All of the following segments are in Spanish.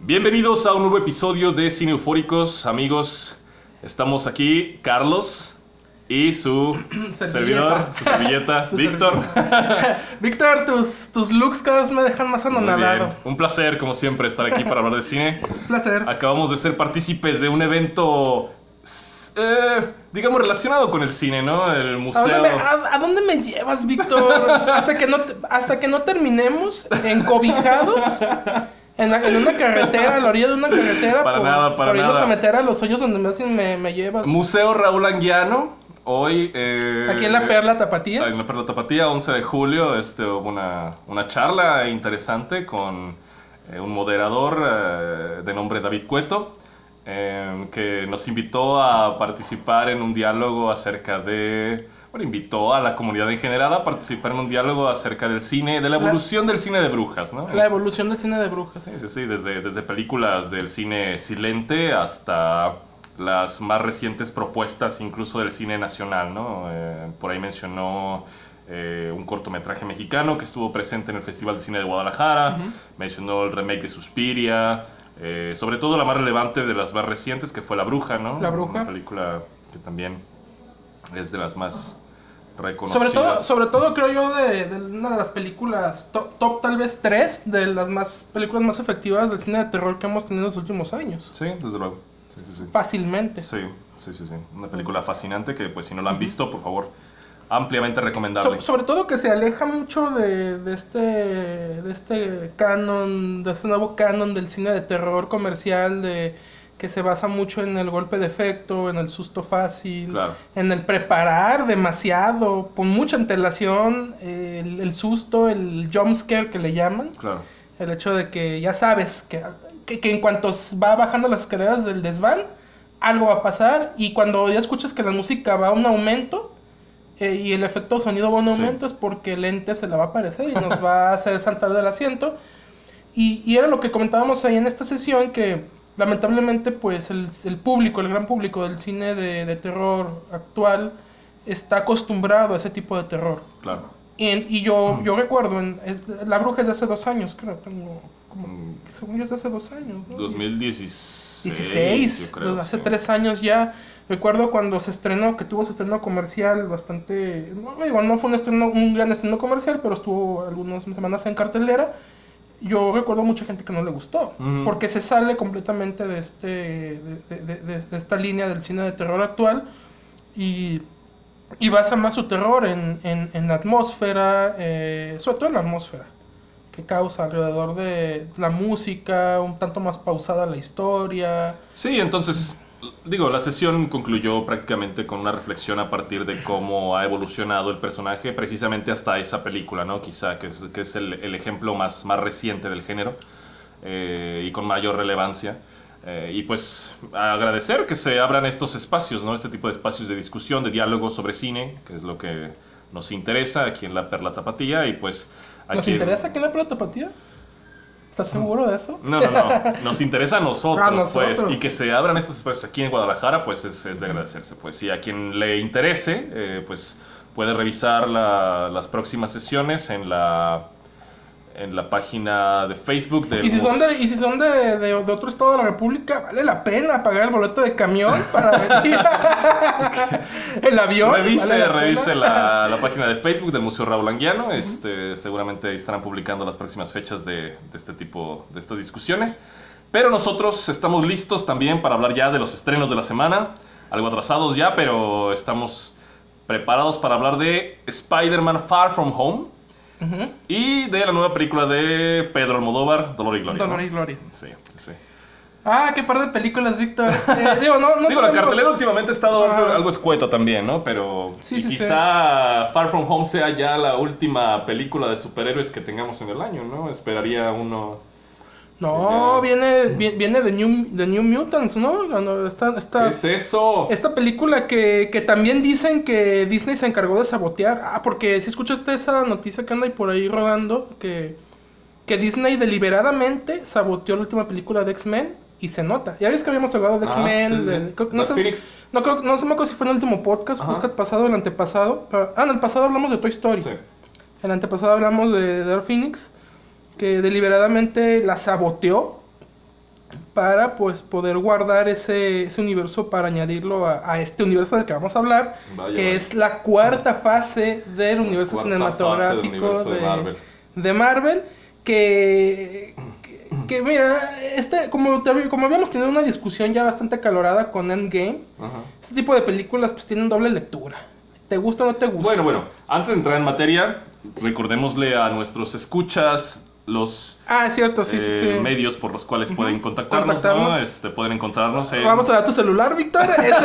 Bienvenidos a un nuevo episodio de Cine Eufóricos, amigos. Estamos aquí, Carlos y su servidor, su servilleta, Víctor. Víctor, tus looks cada vez me dejan más anonadado. Un placer, como siempre, estar aquí para hablar de cine. Un placer. Acabamos de ser partícipes de un evento, digamos, relacionado con el cine, ¿no? El museo. ¿A dónde me llevas, Víctor? Hasta que no terminemos encobijados en una carretera, a la orilla de una carretera. Para nada. irnos a meter a los hoyos donde me llevas. Museo Raúl Anguiano. Hoy... Aquí en la Perla Tapatía. En la Perla Tapatía, 11 de julio, hubo una charla interesante con un moderador de nombre David Cueto, que nos invitó a participar en un diálogo acerca de... Bueno, invitó a la comunidad en general a participar en un diálogo acerca del cine, de la evolución del cine de brujas, ¿no? La evolución del cine de brujas. Sí, desde películas del cine silente hasta las más recientes propuestas incluso del cine nacional, ¿no? Por ahí mencionó un cortometraje mexicano que estuvo presente en el Festival de Cine de Guadalajara, mencionó el remake de Suspiria, sobre todo la más relevante de las más recientes, que fue La Bruja, ¿no? La Bruja. Una película que también es de las más reconocidas. Sobre todo creo yo de una de las películas top tal vez 3 de las películas más efectivas del cine de terror que hemos tenido en los últimos años. Sí, desde luego. Sí. Fácilmente. Sí. Una película fascinante que, pues, si no la han visto, por favor, ampliamente recomendable. Sobre todo que se aleja mucho de este canon, de este nuevo canon del cine de terror comercial, que se basa mucho en el golpe de efecto, en el susto fácil, Claro. en el preparar demasiado, con mucha antelación, el susto, el jumpscare que le llaman. Claro. El hecho de que ya sabes que en cuanto va bajando las escaleras del desván, algo va a pasar, y cuando ya escuchas que la música va a un aumento, y el efecto sonido va a un aumento, es porque el ente se le va a aparecer y nos va a hacer saltar del asiento. Y era lo que comentábamos ahí en esta sesión, que lamentablemente pues el público, el gran público del cine de terror actual está acostumbrado a ese tipo de terror. Claro. Y yo recuerdo, La Bruja es de hace 2 años, creo, según yo es de hace 2 años, ¿no? 2016, yo creo. Hace sí. 3 años ya. Recuerdo cuando se estrenó, que tuvo su estreno comercial bastante... no fue un gran estreno comercial, pero estuvo algunas semanas en cartelera. Yo recuerdo mucha gente que no le gustó, porque se sale completamente de esta línea del cine de terror actual y basa más su terror en la atmósfera, sobre todo en la atmósfera que causa alrededor de la música, un tanto más pausada la historia. Sí, entonces, la sesión concluyó prácticamente con una reflexión a partir de cómo ha evolucionado el personaje precisamente hasta esa película, ¿no? Quizá que es el ejemplo más reciente del género y con mayor relevancia. Y pues agradecer que se abran estos espacios, ¿no? Este tipo de espacios de discusión, de diálogo sobre cine, que es lo que nos interesa aquí en la Perla Tapatía. Y pues ¿Nos interesa aquí en la Perla Tapatía? ¿Estás seguro de eso? No. Nos interesa a nosotros, pues. Y que se abran estos espacios aquí en Guadalajara, pues es de agradecerse, pues. Y a quien le interese, pues puede revisar las próximas sesiones en la página de Facebook del... Y si son de otro estado de la República, vale la pena pagar el boleto de camión para venir. El avión. Revise la página de Facebook del Museo Raúl Anguiano. Seguramente estarán publicando las próximas fechas de este tipo de estas discusiones. Pero nosotros estamos listos también para hablar ya de los estrenos de la semana. Algo atrasados ya, pero estamos preparados para hablar de Spider-Man Far From Home. Y de la nueva película de Pedro Almodóvar, Dolor y Gloria. Dolor y Gloria. Sí. Ah, qué par de películas, Víctor. La cartelera últimamente ha estado algo escueto también, ¿no? Pero quizá Far From Home sea ya la última película de superhéroes que tengamos en el año, ¿no? Esperaría uno... No, viene The New Mutants, ¿no? ¿Qué es eso? Esta película que también dicen que Disney se encargó de sabotear. Porque si escuchaste esa noticia que anda ahí por ahí rodando, que Disney deliberadamente saboteó la última película de X-Men, y se nota. Ya ves que habíamos hablado de X-Men, no sé me acuerdo si fue en el último podcast pasado o el antepasado. Pero, en el pasado hablamos de Toy Story. Sí. En el antepasado hablamos de Dark Phoenix, que deliberadamente la saboteó para pues poder guardar ese universo para añadirlo a este universo del que vamos a hablar, que es la cuarta fase del universo cinematográfico de Marvel, que mira, como habíamos tenido una discusión ya bastante acalorada con Endgame, este tipo de películas pues tienen doble lectura. ¿Te gusta o no te gusta? Bueno, antes de entrar en materia, recordémosle a nuestros escuchas los es cierto, sí. medios por los cuales pueden contactarnos. ¿No? Pueden encontrarnos en... Vamos a dar tu celular, Víctor.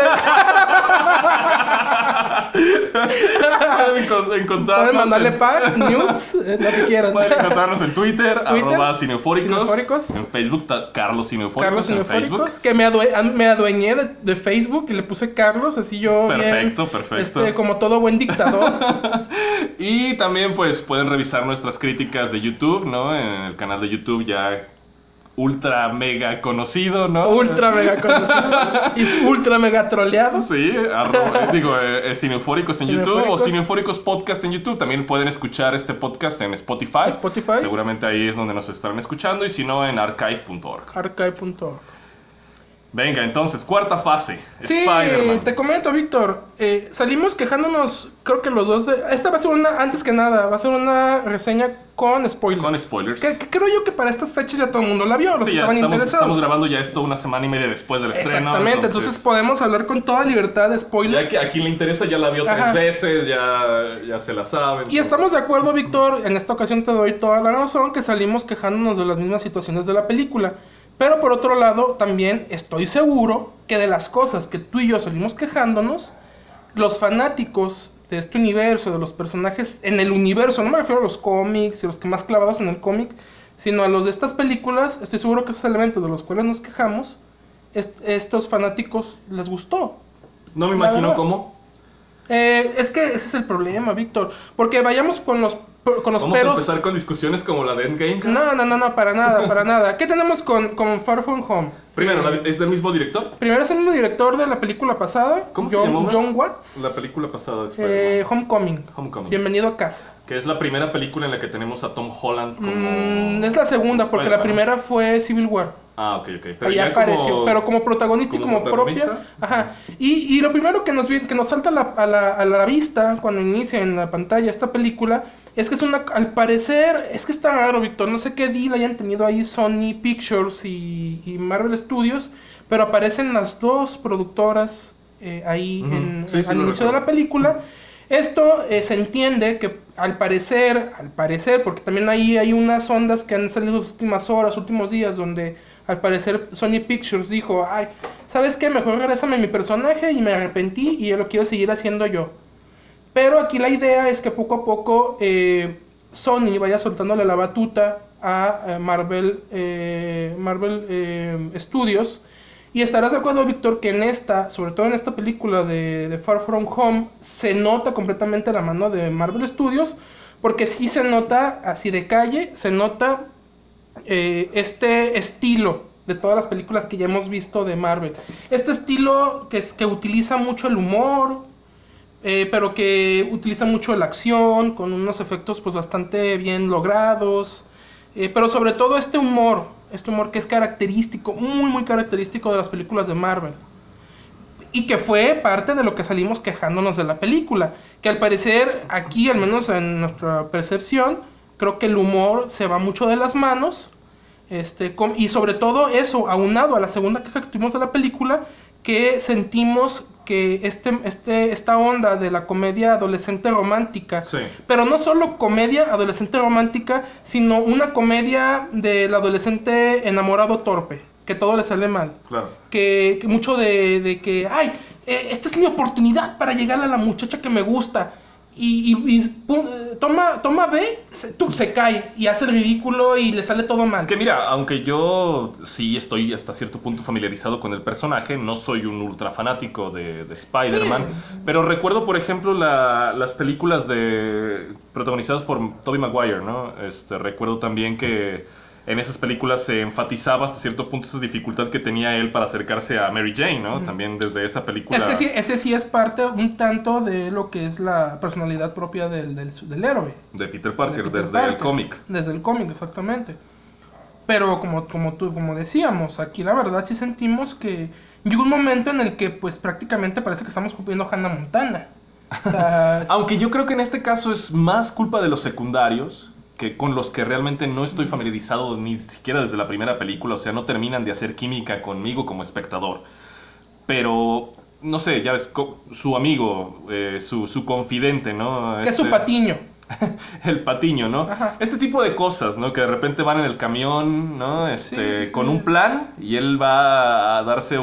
Pueden mandarle packs, nudes, lo que quieran. Pueden encontrarnos en Twitter. @Cineufóricos. En Facebook, Carlos Cineufóricos. En Facebook. Que me adueñé de Facebook y le puse Carlos, así yo... Perfecto. Como todo buen dictador. Y también pues pueden revisar nuestras críticas de YouTube, ¿no? En el canal de YouTube ya ultra mega conocido, ¿no? Ultra mega conocido. Y ultra mega troleado. Sí, Cineufóricos en YouTube o Cineufóricos Podcast en YouTube. También pueden escuchar este podcast en Spotify. Seguramente ahí es donde nos estarán escuchando, y si no, en archive.org. Venga, entonces, cuarta fase. Sí, Spider-Man. Te comento, Víctor. Salimos quejándonos, creo que los dos. Esta va a ser antes que nada, va a ser una reseña con spoilers. Que creo yo que para estas fechas ya todo el mundo la vio, los que estaban interesados. Estamos grabando ya esto una semana y media después del estreno. Exactamente, entonces podemos hablar con toda libertad de spoilers. Ya que a quien le interesa ya la vio 3 veces, ya se la saben. Y estamos de acuerdo, Víctor, en esta ocasión te doy toda la razón, que salimos quejándonos de las mismas situaciones de la película. Pero por otro lado, también estoy seguro que de las cosas que tú y yo salimos quejándonos, los fanáticos de este universo, de los personajes en el universo, no me refiero a los cómics y los que más clavados en el cómic, sino a los de estas películas, estoy seguro que esos elementos de los cuales nos quejamos, estos fanáticos les gustó. No me imagino cómo. Es que ese es el problema, Víctor. Porque vayamos con los ¿Vamos peros. a empezar con discusiones como la de Endgame? No, para nada. ¿Qué tenemos con Far From Home? Primero, ¿es del mismo director? Primero es el mismo director de la película pasada. ¿Cómo se llamó? John Watts. La película pasada de Spider-Man. Homecoming. Bienvenido a casa. Que es la primera película en la que tenemos a Tom Holland como... Es la segunda, porque la primera fue Civil War. Ok. Pero ahí apareció, pero como protagonista y como propia. Ajá. Y lo primero que nos salta a la vista cuando inicia en la pantalla esta película es que al parecer, es que está raro, Víctor, no sé qué deal hayan tenido ahí Sony Pictures y Marvel Studios, pero aparecen las dos productoras ahí al inicio de la película. Esto se entiende que al parecer, porque también ahí hay unas ondas que han salido las últimas horas, últimos días, donde al parecer Sony Pictures dijo, ¿sabes qué? Mejor regrésame mi personaje y me arrepentí y yo lo quiero seguir haciendo yo. Pero aquí la idea es que poco a poco Sony vaya soltándole la batuta a Marvel Studios. Y estarás de acuerdo, Víctor, que sobre todo en esta película de Far From Home, se nota completamente la mano de Marvel Studios, porque sí se nota, así de calle, se nota este estilo de todas las películas que ya hemos visto de Marvel. Este estilo que utiliza mucho el humor, pero que utiliza mucho la acción, con unos efectos pues bastante bien logrados, pero sobre todo este humor que es característico, muy muy característico de las películas de Marvel, y que fue parte de lo que salimos quejándonos de la película, que al parecer aquí, al menos en nuestra percepción, creo que el humor se va mucho de las manos, y sobre todo eso, aunado a la segunda queja que tuvimos de la película, que sentimos que esta onda de la comedia adolescente romántica, pero no solo comedia adolescente romántica, sino una comedia del adolescente enamorado torpe, que todo le sale mal. Claro. Que mucho de que, esta es mi oportunidad para llegar a la muchacha que me gusta. Toma B, se cae y hace el ridículo y le sale todo mal. Que mira, aunque yo sí estoy hasta cierto punto familiarizado con el personaje, no soy un ultra fanático de Spider-Man, pero recuerdo, por ejemplo, las películas protagonizadas por Tobey Maguire, ¿no? Recuerdo también que en esas películas se enfatizaba hasta cierto punto esa dificultad que tenía él para acercarse a Mary Jane, ¿no? También desde esa película... Es que sí, ese sí es parte un tanto de lo que es la personalidad propia del héroe. De Peter Parker, desde el cómic. Desde el cómic, exactamente. Pero como decíamos, aquí la verdad sí sentimos que llegó un momento en el que pues prácticamente parece que estamos cumpliendo Hannah Montana. O sea, Aunque yo creo que en este caso es más culpa de los secundarios, que con los que realmente no estoy familiarizado ni siquiera desde la primera película, o sea, no terminan de hacer química conmigo como espectador. Pero, no sé, ya ves, su amigo, su confidente, ¿no? que es su patiño. El patiño, ¿no? Ajá. Este tipo de cosas, ¿no? Que de repente van en el camión, ¿no? Sí. Con un plan y él va a darse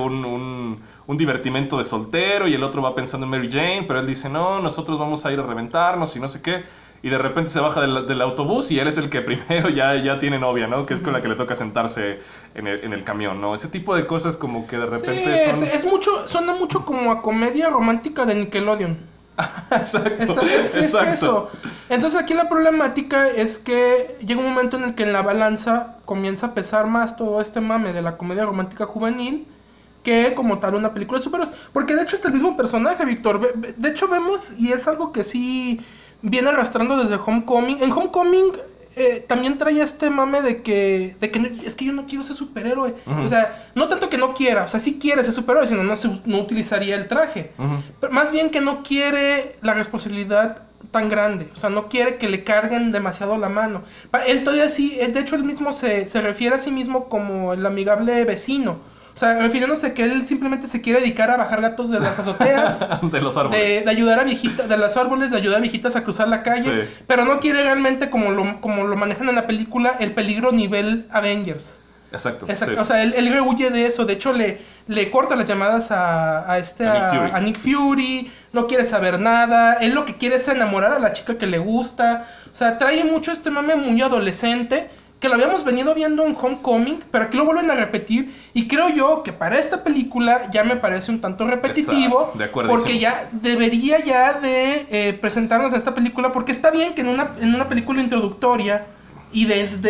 un divertimento de soltero y el otro va pensando en Mary Jane, pero él dice, no, nosotros vamos a ir a reventarnos y no sé qué. Y de repente se baja del autobús y él es el que primero ya tiene novia, ¿no? Que es con la que le toca sentarse en el camión, ¿no? Ese tipo de cosas como que de repente son... es mucho, suena mucho como a comedia romántica de Nickelodeon. Exacto, Es exacto. eso. Entonces aquí la problemática es que llega un momento en el que en la balanza comienza a pesar más todo este mame de la comedia romántica juvenil que como tal una película de superhéroes. Porque de hecho es el mismo personaje, Víctor. De hecho vemos, y es algo que sí viene arrastrando desde Homecoming. En Homecoming también traía este mame de que es que yo no quiero ser superhéroe. Uh-huh. O sea, no tanto que no quiera, o sea, sí quiere ser superhéroe, sino no utilizaría el traje. Uh-huh. Pero más bien que no quiere la responsabilidad tan grande, o sea, no quiere que le carguen demasiado la mano. Él todavía sí, de hecho él mismo se refiere a sí mismo como el amigable vecino. O sea, refiriéndose que él simplemente se quiere dedicar a bajar gatos de las azoteas. De los árboles. De ayudar a viejitas, de los árboles, de ayudar a viejitas a cruzar la calle. Sí. Pero no quiere realmente, como lo manejan en la película, el peligro nivel Avengers. Exacto. Exacto. Sí. O sea, él rehuye de eso. De hecho, le corta las llamadas a Nick Fury. No quiere saber nada. Él lo que quiere es enamorar a la chica que le gusta. O sea, trae mucho este mame muy adolescente, que lo habíamos venido viendo en Homecoming, pero aquí lo vuelven a repetir. Y creo yo que para esta película ya me parece un tanto repetitivo. Exacto, de acuerdo. Porque ya debería ya de presentarnos a esta película. Porque está bien que en una película introductoria y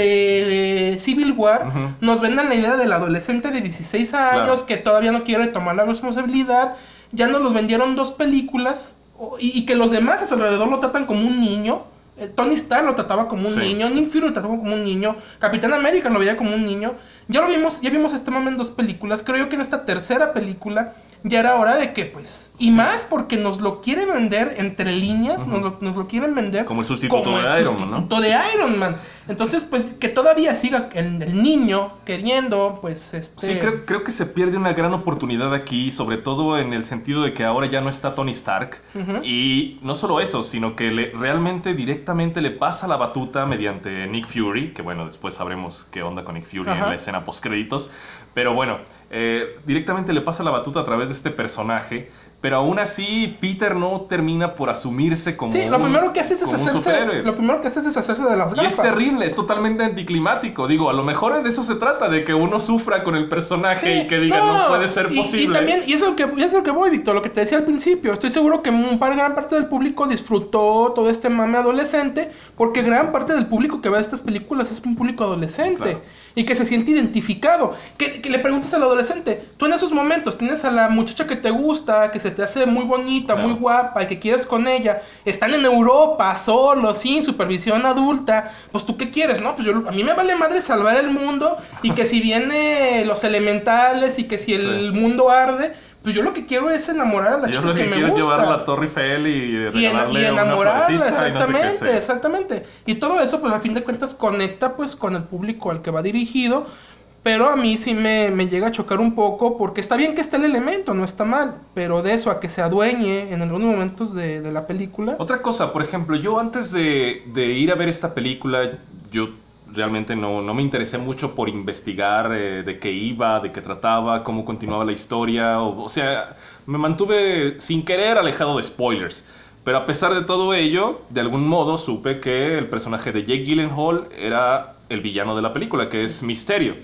desde Civil War Uh-huh. nos vendan la idea del adolescente de 16 años Claro. que todavía no quiere tomar la responsabilidad. Ya nos los vendieron 2 películas y que los demás a su alrededor lo tratan como un niño. Tony Stark lo trataba como un niño, Nick Fury lo trataba como un niño, Capitán América lo veía como un niño. Ya vimos este mame en 2 películas. Creo yo que en esta tercera película ya era hora de que, pues, y más porque nos lo quieren vender entre líneas, Uh-huh. nos lo quieren vender como el sustituto como de el Iron Man, ¿no? sustituto de Iron Man. Entonces, pues, que todavía siga el niño queriendo, pues, Sí, creo que se pierde una gran oportunidad aquí, sobre todo en el sentido de que ahora ya no está Tony Stark. Uh-huh. Y no solo eso, sino que realmente directamente le pasa la batuta mediante Nick Fury, que bueno, después sabremos qué onda con Nick Fury Ajá. en la escena postcréditos. Pero bueno, directamente le pasa la batuta a través de este personaje. Pero aún así, Peter no termina por asumirse como Sí, lo primero que hace es como un deshacerse. superhéroe. Lo primero que hace es deshacerse de las Y gafas. es terrible, es totalmente anticlimático. Digo, a lo mejor de eso se trata, de que uno sufra con el personaje Sí, y que diga, no puede ser posible. Y también, y eso es lo que voy, Víctor, lo que te decía al principio. Estoy seguro que gran parte del público disfrutó todo este mame adolescente, porque gran parte del público que ve estas películas es un público adolescente. Claro. Y que se siente identificado. Que le preguntas al adolescente, tú en esos momentos tienes a la muchacha que te gusta, que se te hace muy bonita, Claro. muy guapa y que quieres con ella, están en Europa, solos, sin supervisión adulta, pues tú qué quieres, ¿no? Pues a mí me vale madre salvar el mundo y que si viene los elementales y que si el mundo arde, pues yo lo que quiero es enamorar a la Yo chica lo que que me quiero es gusta. llevarla a la Torre Eiffel y regalarle Y una enamorarla, florecita exactamente, y no sé qué. exactamente. Y todo eso, pues a fin de cuentas, conecta pues con el público al que va dirigido. Pero a mí sí me llega a chocar un poco, porque está bien que esté el elemento, no está mal. Pero de eso a que se adueñe en algunos momentos de la película. Otra cosa, por ejemplo, yo antes de ir a ver esta película, yo realmente no me interesé mucho por investigar de qué iba, de qué trataba, cómo continuaba la historia. O sea, me mantuve sin querer alejado de spoilers. Pero a pesar de todo ello, de algún modo supe que el personaje de Jake Gyllenhaal era el villano de la película, que es Mysterio.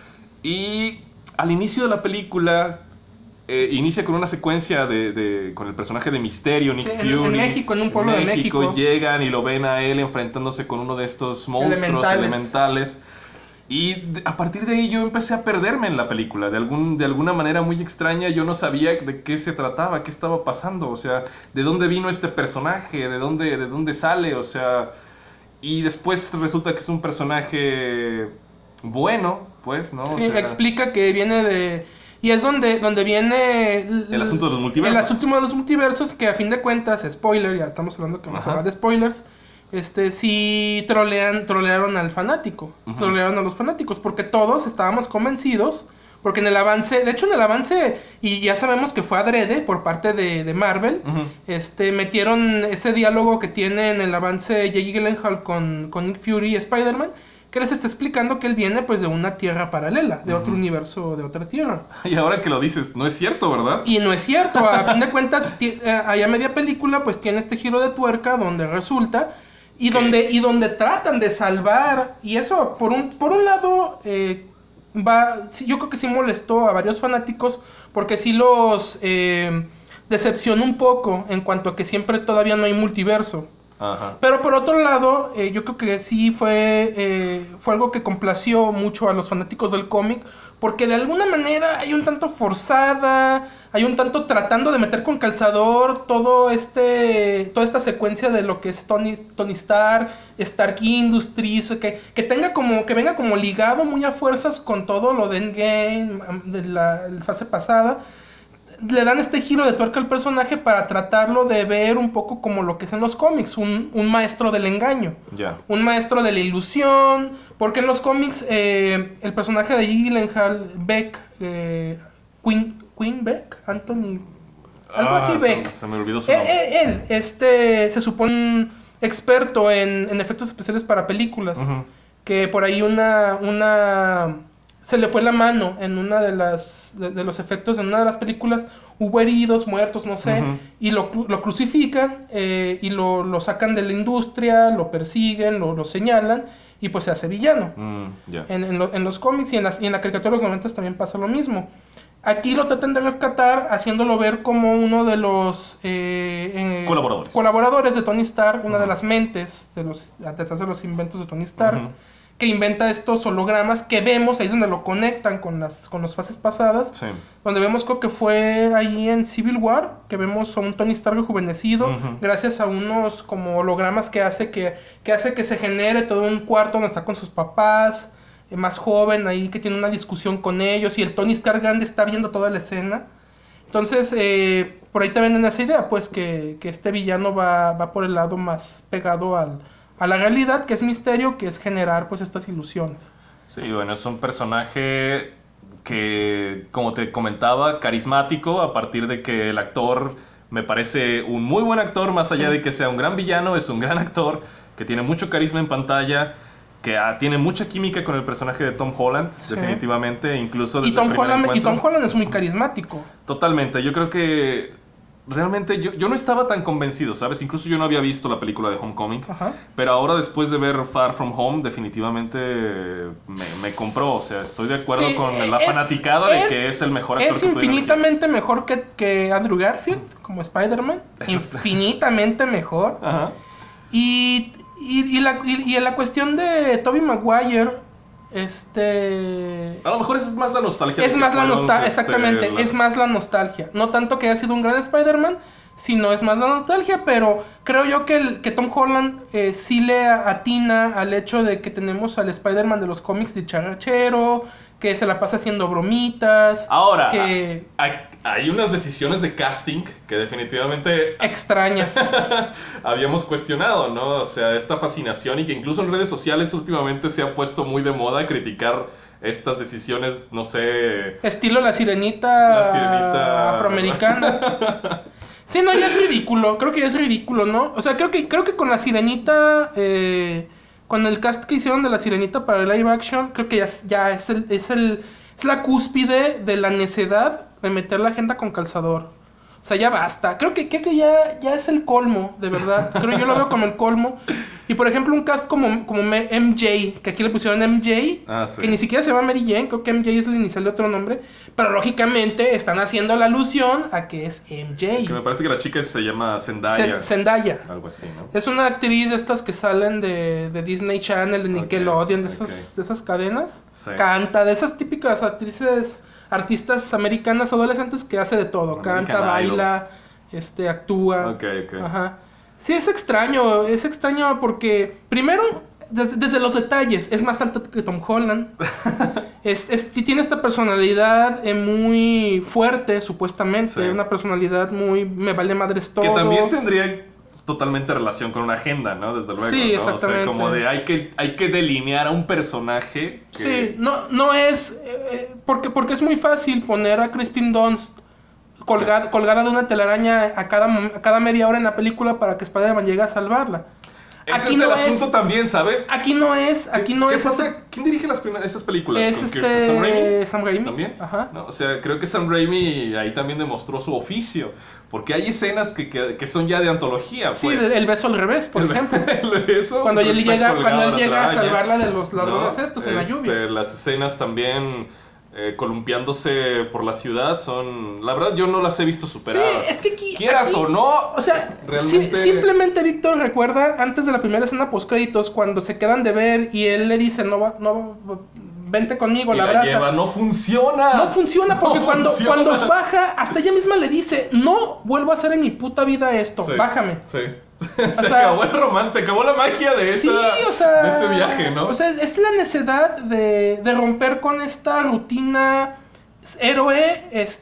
Y al inicio de la película inicia con una secuencia con el personaje de Mysterio, Nick Sí, Fury. en México, en un pueblo de México. Llegan y lo ven a él enfrentándose con uno de estos monstruos elementales. Y a partir de ahí yo empecé a perderme en la película. De alguna manera muy extraña, yo no sabía de qué se trataba, qué estaba pasando. O sea, de dónde vino este personaje, de dónde sale. O sea, y después resulta que es un personaje bueno, pues, ¿no? Sí, explica que viene de... Y es donde viene... El asunto de los multiversos. El asunto de los multiversos, que a fin de cuentas, spoiler, ya estamos hablando que vamos a hablar de spoilers, sí trolearon al fanático, trolearon a los fanáticos, porque todos estábamos convencidos, porque en el avance, de hecho en el avance, y ya sabemos que fue adrede por parte de Marvel, metieron ese diálogo que tiene en el avance Jake Gyllenhaal con Nick Fury y Spider-Man, que les está explicando que él viene pues de una tierra paralela, de otro universo, de otra tierra. Y ahora que lo dices, no es cierto, ¿verdad? Y no es cierto, a fin de cuentas, allá media película pues tiene este giro de tuerca donde resulta y donde tratan de salvar, y eso por un lado yo creo que sí molestó a varios fanáticos, porque sí los decepcionó un poco en cuanto a que siempre todavía no hay multiverso. Ajá. Pero por otro lado, yo creo que sí fue algo que complació mucho a los fanáticos del cómic, porque de alguna manera hay un tanto forzada, hay un tanto tratando de meter con calzador toda esta secuencia de lo que es Tony Stark, Stark Industries, que venga como ligado muy a fuerzas con todo lo de Endgame, de la fase pasada. Le dan este giro de tuerca al personaje para tratarlo de ver un poco como lo que es en los cómics, un maestro del engaño, un maestro de la ilusión, porque en los cómics el personaje de Gyllenhaal, Beck, Queen Beck, Anthony, algo así, Beck, se me olvidó su nombre. Él, se supone un experto en efectos especiales para películas, que por ahí se le fue la mano en una de los efectos, en una de las películas, hubo heridos, muertos, no sé, y lo crucifican y lo sacan de la industria, lo persiguen, lo señalan, y pues se hace villano. En los cómics y en la caricatura de los 90 también pasa lo mismo. Aquí lo tratan de rescatar haciéndolo ver como uno de los colaboradores de Tony Stark, una de las mentes detrás de los inventos de Tony Stark, que inventa estos hologramas que vemos, ahí es donde lo conectan con las fases pasadas, donde vemos, creo que fue ahí en Civil War, que vemos a un Tony Stark rejuvenecido, gracias a unos como hologramas que hace que se genere todo un cuarto donde está con sus papás, más joven ahí, que tiene una discusión con ellos, y el Tony Stark grande está viendo toda la escena. Entonces, por ahí te venden esa idea, pues, que este villano va por el lado más pegado a la realidad, que es Misterio, que es generar pues estas ilusiones. Sí, bueno, es un personaje que, como te comentaba, carismático, a partir de que el actor me parece un muy buen actor, más allá de que sea un gran villano, es un gran actor, que tiene mucho carisma en pantalla, que tiene mucha química con el personaje de Tom Holland, definitivamente, incluso desde Tom Holland es muy carismático. Totalmente, yo creo que realmente yo no estaba tan convencido, ¿sabes? Incluso yo no había visto la película de Homecoming, pero ahora después de ver Far From Home, definitivamente me compró. O sea, estoy de acuerdo con la fanaticada de que es el mejor actor. Es infinitamente mejor que Andrew Garfield como Spider-Man, infinitamente mejor. Y en la cuestión de Tobey Maguire, a lo mejor esa es más la nostalgia. Es más la nostalgia, exactamente, es más la nostalgia. No tanto que haya sido un gran Spider-Man, sino es más la nostalgia, pero creo yo que Tom Holland sí le atina al hecho de que tenemos al Spider-Man de los cómics de charachero, que se la pasa haciendo bromitas. Ahora, hay unas decisiones de casting que definitivamente extrañas habíamos cuestionado, ¿no? O sea, esta fascinación, y que incluso en redes sociales últimamente se ha puesto muy de moda criticar estas decisiones, no sé... Estilo la sirenita afroamericana. Sí, no, ya es ridículo. Creo que ya es ridículo, ¿no? O sea, creo que con la sirenita... con el cast que hicieron de la sirenita para el live action, creo que ya es la cúspide de la necedad de meter la agenda con calzador. O sea, ya basta. Creo que ya es el colmo, de verdad. Creo yo lo veo como el colmo. Y por ejemplo, un cast como MJ, que aquí le pusieron MJ, que ni siquiera se llama Mary Jane, creo que MJ es el inicial de otro nombre. Pero lógicamente están haciendo la alusión a que es MJ. Que me parece que la chica se llama Zendaya. Zendaya. Algo así, ¿no? Es una actriz de estas que salen de Disney Channel, de Nickelodeon, de esas cadenas. Canta, de esas típicas artistas americanas adolescentes que hace de todo. Canta, baila, actúa. Ok. Ajá. Sí, es extraño porque primero Desde los detalles, es más alta que Tom Holland. Tiene esta personalidad muy fuerte, supuestamente. Sí. Una personalidad muy me vale madres todo. Que también tendría totalmente relación con una agenda, ¿no? Desde luego. Sí, ¿no? exactamente. O sea, como de hay que delinear a un personaje que... Sí, no es... porque es muy fácil poner a Kristen Dunst colgada de una telaraña a cada media hora en la película para que Spider-Man llegue a salvarla. Ese Aquí es el no asunto también, ¿sabes? Aquí no es... ¿Qué pasa? ¿Quién dirige esas películas? Es ¿Con Kirsten? ¿Sam Raimi? Sam Raimi. ¿También? Ajá. ¿No? O sea, creo que Sam Raimi ahí también demostró su oficio. Porque hay escenas que son ya de antología, Sí, pues. el beso al revés, por ejemplo. Eso, Cuando pues, él está llega colgado la a telaraña, salvarla de los ladrones ¿no? estos en la lluvia. Las escenas también columpiándose por la ciudad son... La verdad, yo no las he visto superadas. Sí, es que aquí... Quieras o no, O sea, realmente... simplemente Víctor recuerda antes de la primera escena postcréditos cuando se quedan de ver y él le dice, vente conmigo, y la la abraza. lleva, no funciona. No funciona porque No cuando funciona. baja, hasta ella misma le dice, no vuelvo a hacer en mi puta vida esto, Sí, bájame. Sí. Se acabó el romance, se acabó la magia de, de ese viaje, ¿no? O sea, es la necesidad de romper con esta rutina héroe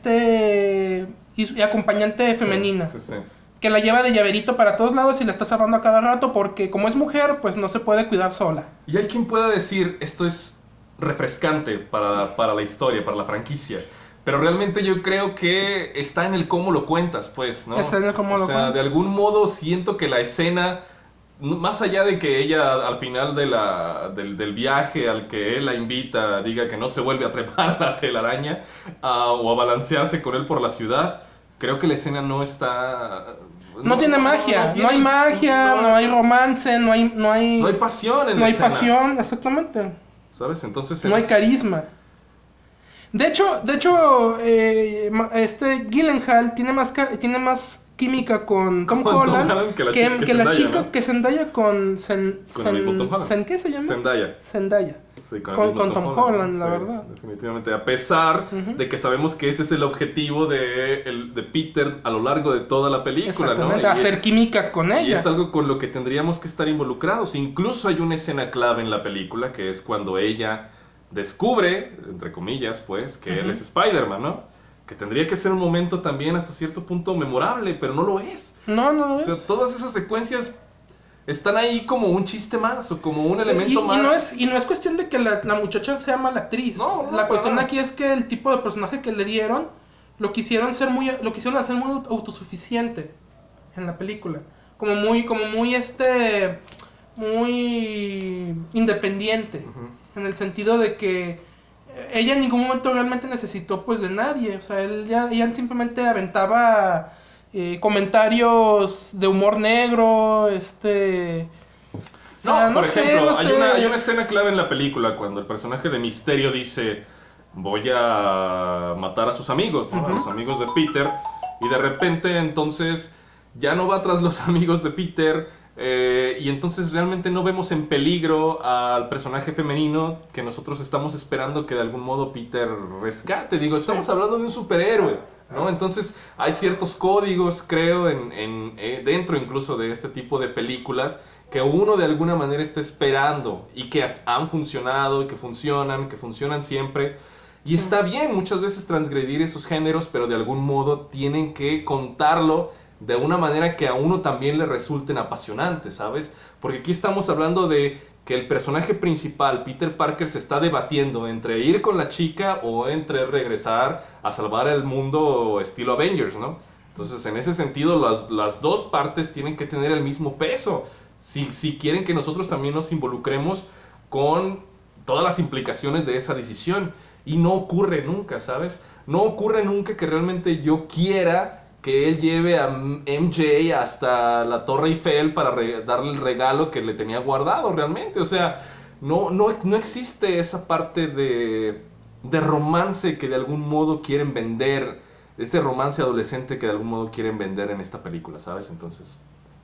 y acompañante femenina. Sí, sí. Que la lleva de llaverito para todos lados y la está cerrando a cada rato porque como es mujer, pues no se puede cuidar sola. Y hay quien pueda decir, esto es refrescante para la historia, para la franquicia. Pero realmente yo creo que está en el cómo lo cuentas, pues, ¿no? Está en el cómo lo cuentas. De algún modo siento que la escena, más allá de que ella al final del viaje al que él la invita diga que no se vuelve a trepar a la telaraña o a balancearse con él por la ciudad, creo que la escena no está... No tiene magia, no hay magia, no hay romance, no hay pasión en no la hay escena. pasión, exactamente. ¿Sabes? Entonces... No hay carisma. De hecho, Gyllenhaal tiene más química con Tom Holland que la chica, ¿no? Que Zendaya con el mismo Tom Holland. ¿Qué se llama? Zendaya. Sí, con el mismo Tom Holland, la verdad. Definitivamente. A pesar de que sabemos que ese es el objetivo de Peter a lo largo de toda la película, exactamente, ¿no? hacer química con ella. Y es algo con lo que tendríamos que estar involucrados. Incluso hay una escena clave en la película que es cuando ella descubre, entre comillas, pues, que él es Spider-Man, ¿no? Que tendría que ser un momento también hasta cierto punto memorable, pero no lo es. No lo es. O sea, todas esas secuencias están ahí como un chiste más o como un elemento más. Y no es cuestión de que la muchacha sea mala actriz. No, la cuestión aquí es que el tipo de personaje que le dieron lo quisieron hacer muy autosuficiente en la película. Como muy independiente. En el sentido de que ella en ningún momento realmente necesitó pues de nadie. O sea, ella simplemente aventaba comentarios de humor negro, por ejemplo, hay una escena clave en la película cuando el personaje de Misterio dice voy a matar a sus amigos, ¿no? A los amigos de Peter, y de repente entonces ya no va tras los amigos de Peter, y entonces realmente no vemos en peligro al personaje femenino que nosotros estamos esperando que de algún modo Peter rescate. Digo, estamos hablando de un superhéroe, ¿no? Entonces hay ciertos códigos, creo, dentro incluso de este tipo de películas que uno de alguna manera está esperando y que han funcionado y que funcionan siempre. Y está bien muchas veces transgredir esos géneros, pero de algún modo tienen que contarlo de una manera que a uno también le resulten apasionantes, ¿sabes? Porque aquí estamos hablando de que el personaje principal, Peter Parker, se está debatiendo entre ir con la chica o entre regresar a salvar el mundo estilo Avengers, ¿no? Entonces, en ese sentido, las dos partes tienen que tener el mismo peso. Si quieren que nosotros también nos involucremos con todas las implicaciones de esa decisión. Y no ocurre nunca, ¿sabes? No ocurre nunca que realmente yo quiera que él lleve a MJ hasta la Torre Eiffel para darle el regalo que le tenía guardado realmente. O sea, no existe esa parte de romance que de algún modo quieren vender, ese romance adolescente que de algún modo quieren vender en esta película, ¿sabes? Entonces...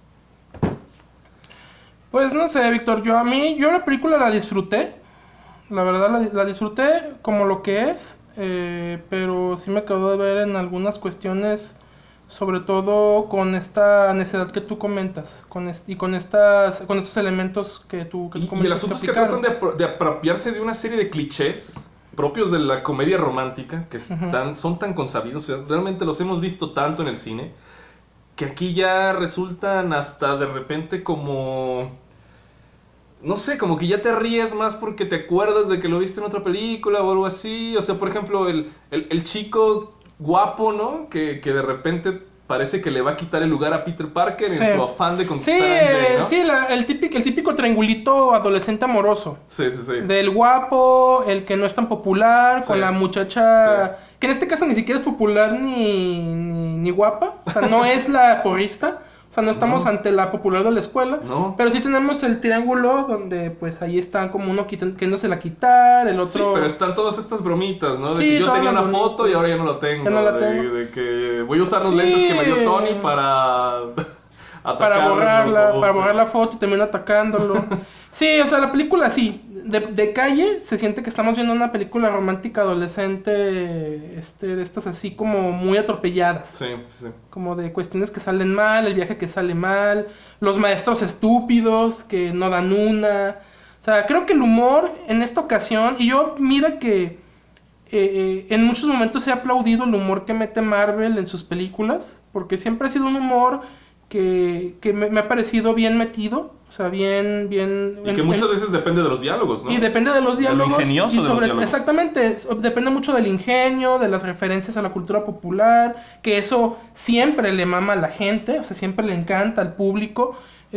Pues no sé, Víctor, yo la película la disfruté. La verdad la disfruté como lo que es, pero sí me quedó de ver en algunas cuestiones sobre todo con esta necedad que tú comentas, y con estos elementos que tú comentas. Y el asunto es que tratan de apropiarse de una serie de clichés propios de la comedia romántica que son tan consabidos, o sea, realmente los hemos visto tanto en el cine, que aquí ya resultan hasta de repente como... No sé, como que ya te ríes más porque te acuerdas de que lo viste en otra película o algo así. O sea, por ejemplo, el chico guapo, ¿no? Que de repente parece que le va a quitar el lugar a Peter Parker en su afán de conquistar a MJ, ¿no? Sí, el típico triangulito adolescente amoroso. Sí. Del guapo, el que no es tan popular, con la muchacha... Que en este caso ni siquiera es popular ni guapa. O sea, no es la porrista. O sea, no estamos ante la popular de la escuela. No. Pero sí tenemos el triángulo donde pues ahí están como uno queriéndose la quitar, el otro... Sí, pero están todas estas bromitas, ¿no? De Sí, que yo tenía una bonitas. foto y ahora ya no la tengo. Ya no la tengo. De que voy a usar los lentes que me dio Tony para... para borrar la foto y termina atacándolo. Sí, o sea, la película sí, de calle se siente que estamos viendo una película romántica adolescente, de estas así como muy atropelladas. Sí. Como de cuestiones que salen mal, el viaje que sale mal, los maestros estúpidos que no dan una. O sea, creo que el humor en esta ocasión, y yo mira que en muchos momentos he aplaudido el humor que mete Marvel en sus películas, porque siempre ha sido un humor que me ha parecido bien metido, o sea, bien... Y que muchas veces depende de los diálogos, ¿no? Y depende de los diálogos. De lo ingenioso y sobre, de los diálogos. Exactamente, depende mucho del ingenio, de las referencias a la cultura popular, que eso siempre le mama a la gente, o sea, siempre le encanta al público,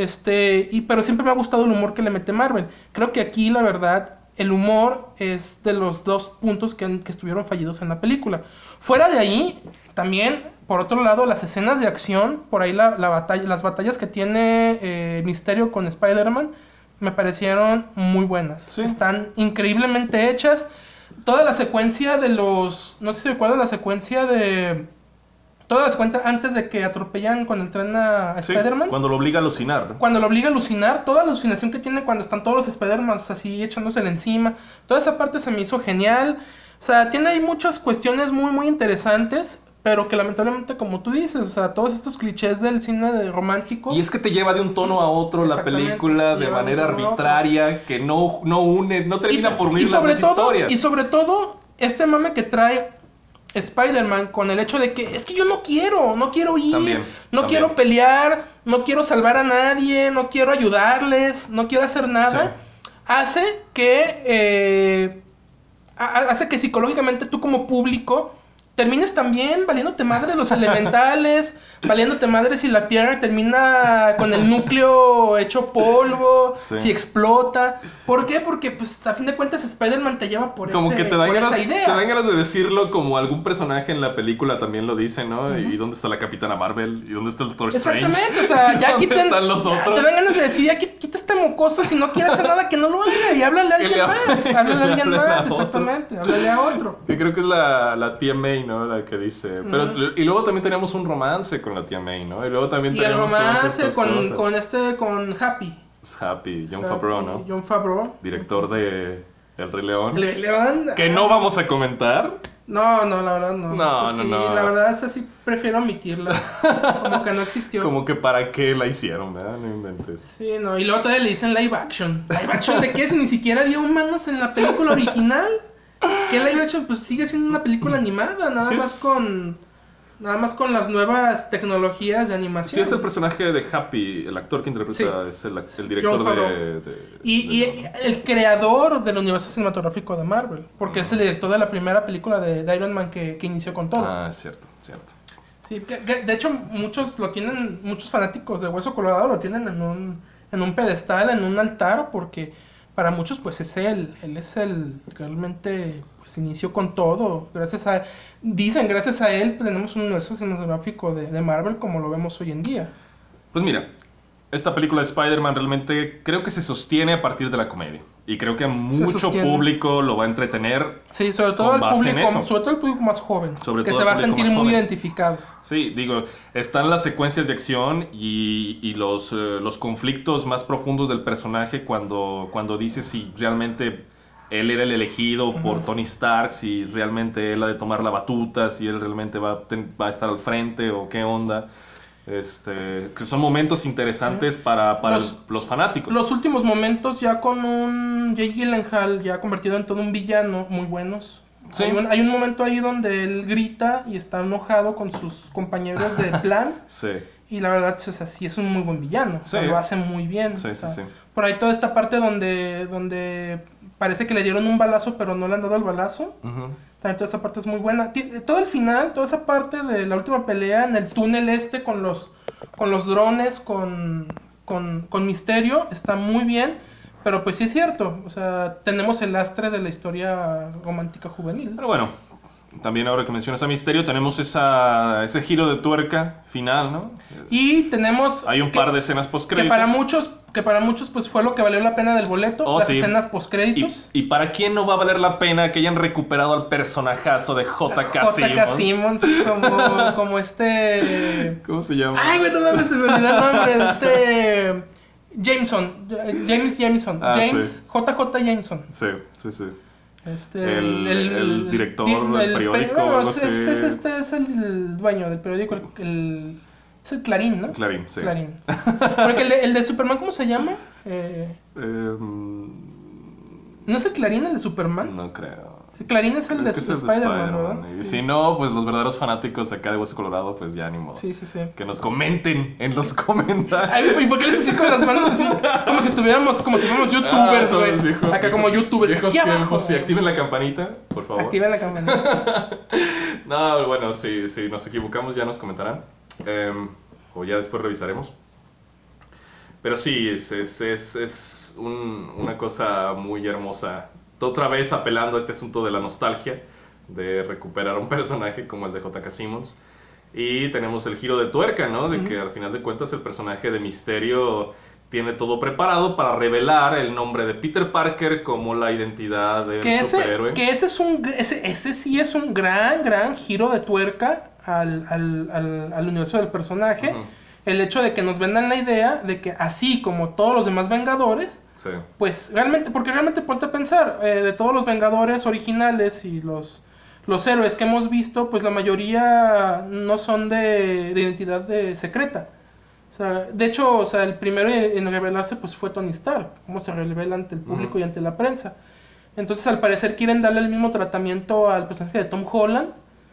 pero siempre me ha gustado el humor que le mete Marvel. Creo que aquí, la verdad, el humor es de los dos puntos que estuvieron fallidos en la película. Fuera de ahí, también... Por otro lado, las escenas de acción, por ahí las batallas que tiene Mysterio con Spider-Man, me parecieron muy buenas. Sí. Están increíblemente hechas. Toda la secuencia de los... No sé si recuerdan la secuencia de... Toda la secuencia antes de que atropellan con el tren a Spider-Man. Cuando lo obliga a alucinar, ¿no? Cuando lo obliga a alucinar, toda la alucinación que tiene cuando están todos los Spider-Man así echándosele encima. Toda esa parte se me hizo genial. O sea, tiene ahí muchas cuestiones muy, muy interesantes... Pero que lamentablemente, como tú dices, o sea, todos estos clichés del cine romántico... Y es que te lleva de un tono a otro la película de manera arbitraria, que no une, no termina por unir las dos historias. Y sobre todo, este mame que trae Spider-Man con el hecho de que es que yo no quiero ir, no quiero pelear, no quiero salvar a nadie, no quiero ayudarles, no quiero hacer nada, hace que psicológicamente tú como público... termines también valiéndote madre los elementales, valiéndote madre si la Tierra termina con el núcleo hecho polvo, si explota. ¿Por qué? Porque, pues, a fin de cuentas, Spider-Man te lleva por como que te dan esa idea. Te dan ganas de decirlo como algún personaje en la película también lo dice, ¿no? ¿Y dónde está la Capitana Marvel? ¿Y dónde está el Doctor Strange? Exactamente, o sea, ya ¿Dónde están los otros? Te dan ganas de decir, ya quita este mocoso, si no quiere hacer nada, que no lo haga, y háblale a alguien más. Háblale a alguien más, exactamente, háblale a otro. Que creo que es la tía May, ¿no? La que dice. Pero, y luego también teníamos un romance con la tía May, ¿no? Y luego también el romance con con Happy. Happy, Jon Favreau, ¿no? Jon Favreau. Director de El Rey León. El Rey León. Que no vamos a comentar. No, la verdad no. No. La verdad es así, prefiero omitirla. Como que no existió. Como que para qué la hicieron, ¿verdad? No inventes. Sí, no. Y luego todavía le dicen live action. ¿Live action de qué? Si ni siquiera había humanos en la película original. ¿Qué live action? Pues sigue siendo una película animada. Nada más con las nuevas tecnologías de animación. Sí, es el personaje de Happy, el actor que interpreta, es el director y el creador del universo cinematográfico de Marvel, porque es el director de la primera película de Iron Man que inició con todo. Ah, es cierto. Sí, de hecho muchos fanáticos de Hueso Colorado lo tienen en un pedestal, en un altar, porque para muchos pues es él es el que realmente pues inició con todo. Gracias a él pues, tenemos un universo cinematográfico de Marvel como lo vemos hoy en día. Pues mira, esta película de Spider-Man realmente creo que se sostiene a partir de la comedia. Y creo que a mucho público lo va a entretener. Sí, sobre todo el público más joven. Que se va a sentir muy identificado. Sí, digo, están las secuencias de acción y los conflictos más profundos del personaje cuando dice si realmente él era el elegido por Tony Stark, si realmente él ha de tomar la batuta, si él realmente va a estar al frente o qué onda. Que son momentos interesantes para los fanáticos. Los últimos momentos ya con un Jake Gyllenhaal ya convertido en todo un villano, muy buenos. Sí. Hay un momento ahí donde él grita y está enojado con sus compañeros de plan. Sí. Y la verdad, o sea, sí es un muy buen villano. Sí. O sea, lo hace muy bien. Sí, o sea, sí. Por ahí toda esta parte donde parece que le dieron un balazo, pero no le han dado el balazo. También toda esa parte es muy buena. Todo el final, toda esa parte de la última pelea en el túnel con los drones, con Misterio, está muy bien. Pero pues sí es cierto, o sea, tenemos el lastre de la historia romántica juvenil. Pero bueno, también ahora que mencionas a Misterio, tenemos ese giro de tuerca final, ¿no? Y tenemos... Hay un par de escenas postcréditos. Que para muchos pues fue lo que valió la pena del boleto, las escenas postcréditos. ¿Y para quién no va a valer la pena que hayan recuperado al personajazo de J.K. Simmons? como ¿Cómo se llama? Ay, güey, no mames, se me olvidó el nombre. James Jameson. JJ Jameson. Sí. El director del periódico. Bueno, es el dueño del periódico. Es el Clarín, ¿no? Clarín, sí. Clarín. Porque el de Superman, ¿cómo se llama? ¿No es el Clarín el de Superman? No creo. Clarín es el de Spider-Man, ¿verdad? Y si no, pues los verdaderos fanáticos acá de Hueso Colorado, pues ya ni modo. Sí. Que nos comenten en los comentarios. Ay, ¿y por qué les así con las manos así? Como si fuéramos youtubers, güey. Acá como youtubers. Viejos tiempos, sí, activen la campanita, por favor. Activen la campanita. No, bueno, si nos equivocamos ya nos comentarán. O ya después revisaremos. Pero sí, es una cosa muy hermosa. Otra vez apelando a este asunto de la nostalgia, de recuperar a un personaje como el de J.K. Simmons. Y tenemos el giro de tuerca, ¿no? De que al final de cuentas el personaje de Misterio tiene todo preparado para revelar el nombre de Peter Parker como la identidad del superhéroe. Que ese sí es un gran giro de tuerca al universo del personaje. El hecho de que nos vendan la idea de que así como todos los demás Vengadores, pues realmente ponte a pensar, de todos los Vengadores originales y los héroes que hemos visto, pues la mayoría no son de identidad secreta. O sea, de hecho, o sea, el primero en revelarse pues fue Tony Stark, cómo se revela ante el público y ante la prensa. Entonces, al parecer quieren darle el mismo tratamiento al personaje de Tom Holland,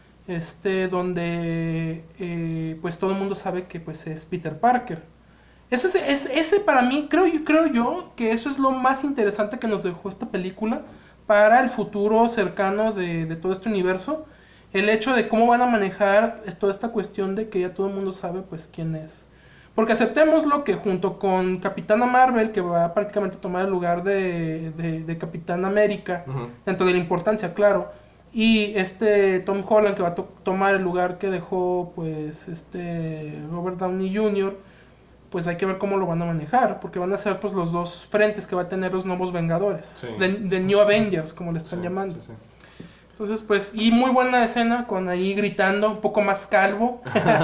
donde pues todo el mundo sabe que pues es Peter Parker. Ese para mí, creo yo que eso es lo más interesante que nos dejó esta película para el futuro cercano de todo este universo. El hecho de cómo van a manejar toda esta cuestión de que ya todo el mundo sabe pues quién es. Porque aceptémoslo que junto con Capitana Marvel, que va prácticamente a tomar el lugar de Capitán América, dentro de la importancia, claro, y Tom Holland, que va a tomar el lugar que dejó pues Robert Downey Jr., pues hay que ver cómo lo van a manejar, porque van a ser pues los dos frentes que va a tener los nuevos Vengadores, de New Avengers, como le están llamando. Sí. Entonces, pues, y muy buena escena, con ahí gritando, un poco más calvo.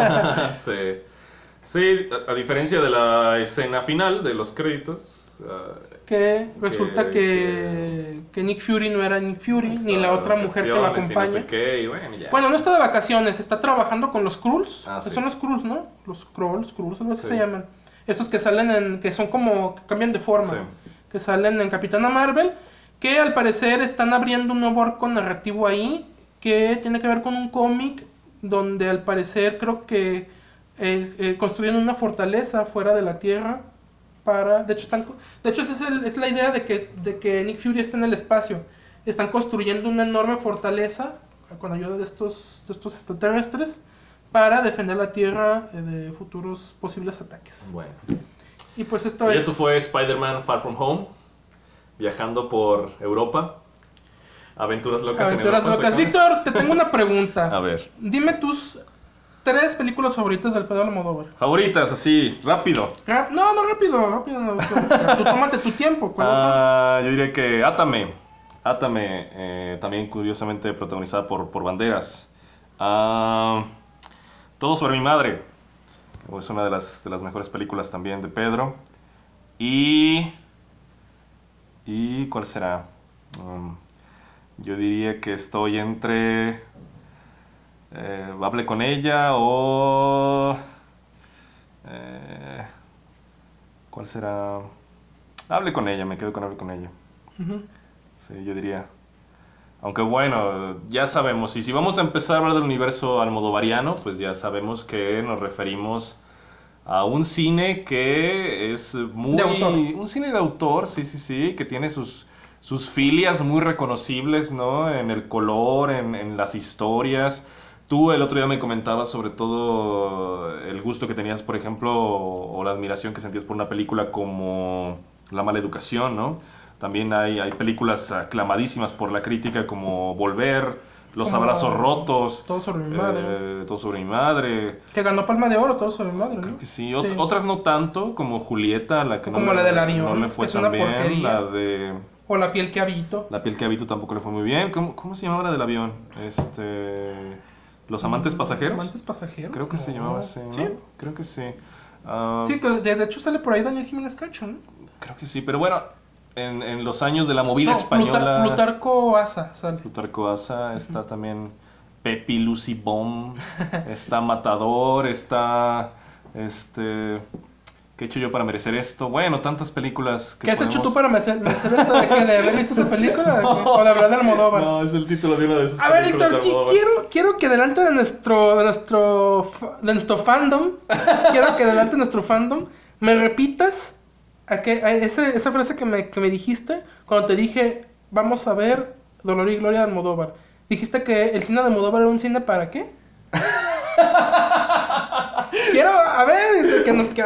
Sí, a diferencia de la escena final de los créditos. Que resulta que Nick Fury no era Nick Fury, ni la otra mujer que lo acompaña. No sé qué, bueno, no está de vacaciones, está trabajando con los Skrulls. Sí. Son los Skrulls, ¿no? Los Skrulls, algo así se llaman. Estos que salen que son como, que cambian de forma. Que salen en Capitana Marvel, que al parecer están abriendo un nuevo arco narrativo ahí, que tiene que ver con un cómic donde al parecer creo que construyen una fortaleza fuera de la Tierra. De hecho esa es la idea de que Nick Fury está en el espacio. Están construyendo una enorme fortaleza con ayuda de estos extraterrestres para defender la Tierra de futuros posibles ataques. Bueno. Y pues eso fue Spider-Man Far From Home, viajando por Europa. Aventuras locas en Europa. Víctor, te tengo una pregunta. A ver. Dime tus 3 películas favoritas del Pedro Almodóvar. Favoritas, así, rápido. No, rápido. Tú tómate tu tiempo. Yo diría que Átame, también curiosamente protagonizada por Banderas. Todo sobre mi madre. Es una de las mejores películas también de Pedro. ¿Y cuál será? Um, yo diría que estoy entre hable con ella o... eh, ¿cuál será? Hable con ella, me quedo con hable con ella. Ujú. Sí, yo diría. Aunque bueno, ya sabemos, y si vamos a empezar a hablar del universo almodovariano, pues ya sabemos que nos referimos a un cine que es muy... De autor. Un cine de autor, sí, sí, sí, que tiene sus filias muy reconocibles, ¿no? En el color, en las historias. Tú el otro día me comentabas sobre todo el gusto que tenías, por ejemplo, o la admiración que sentías por una película como La mala educación, ¿no? También hay películas aclamadísimas por la crítica como Volver, Los Como abrazos rotos, Todo sobre mi madre. Todo sobre mi madre. Que ganó Palma de Oro, Todo sobre mi madre, ¿no? Creo que sí. Sí. Otras no tanto, como Julieta, la que Como la del avión, no le fue que es tan una bien. porquería. La de O La piel que habito. La piel que habito tampoco le fue muy bien. ¿Cómo se llamaba la del avión? Los amantes pasajeros. Amantes pasajeros. Creo que se No. llamaba así, ¿no? Sí. Creo que sí. Ah, Sí, que de hecho sale por ahí Daniel Jiménez Cacho, ¿no? creo que sí, pero bueno, en los años de la movida No, española. Plutarco Asa sale. Plutarco Asa, está también Pepi Lucy Bomb, está Matador, está ¿qué he hecho yo para merecer esto? Bueno, tantas películas que ¿Qué has hecho tú podemos- para merecer esto de qué? ¿De haber visto esa película? ¿O de hablar de Almodóvar? No, es el título de una de sus A ver, películas Víctor, de Almodóvar. quiero que delante de nuestro fandom, quiero que delante de nuestro fandom me repitas esa frase que me dijiste cuando te dije, vamos a ver Dolor y Gloria de Almodóvar. Dijiste que el cine de Almodóvar era un cine ¿para qué? Quiero, a ver,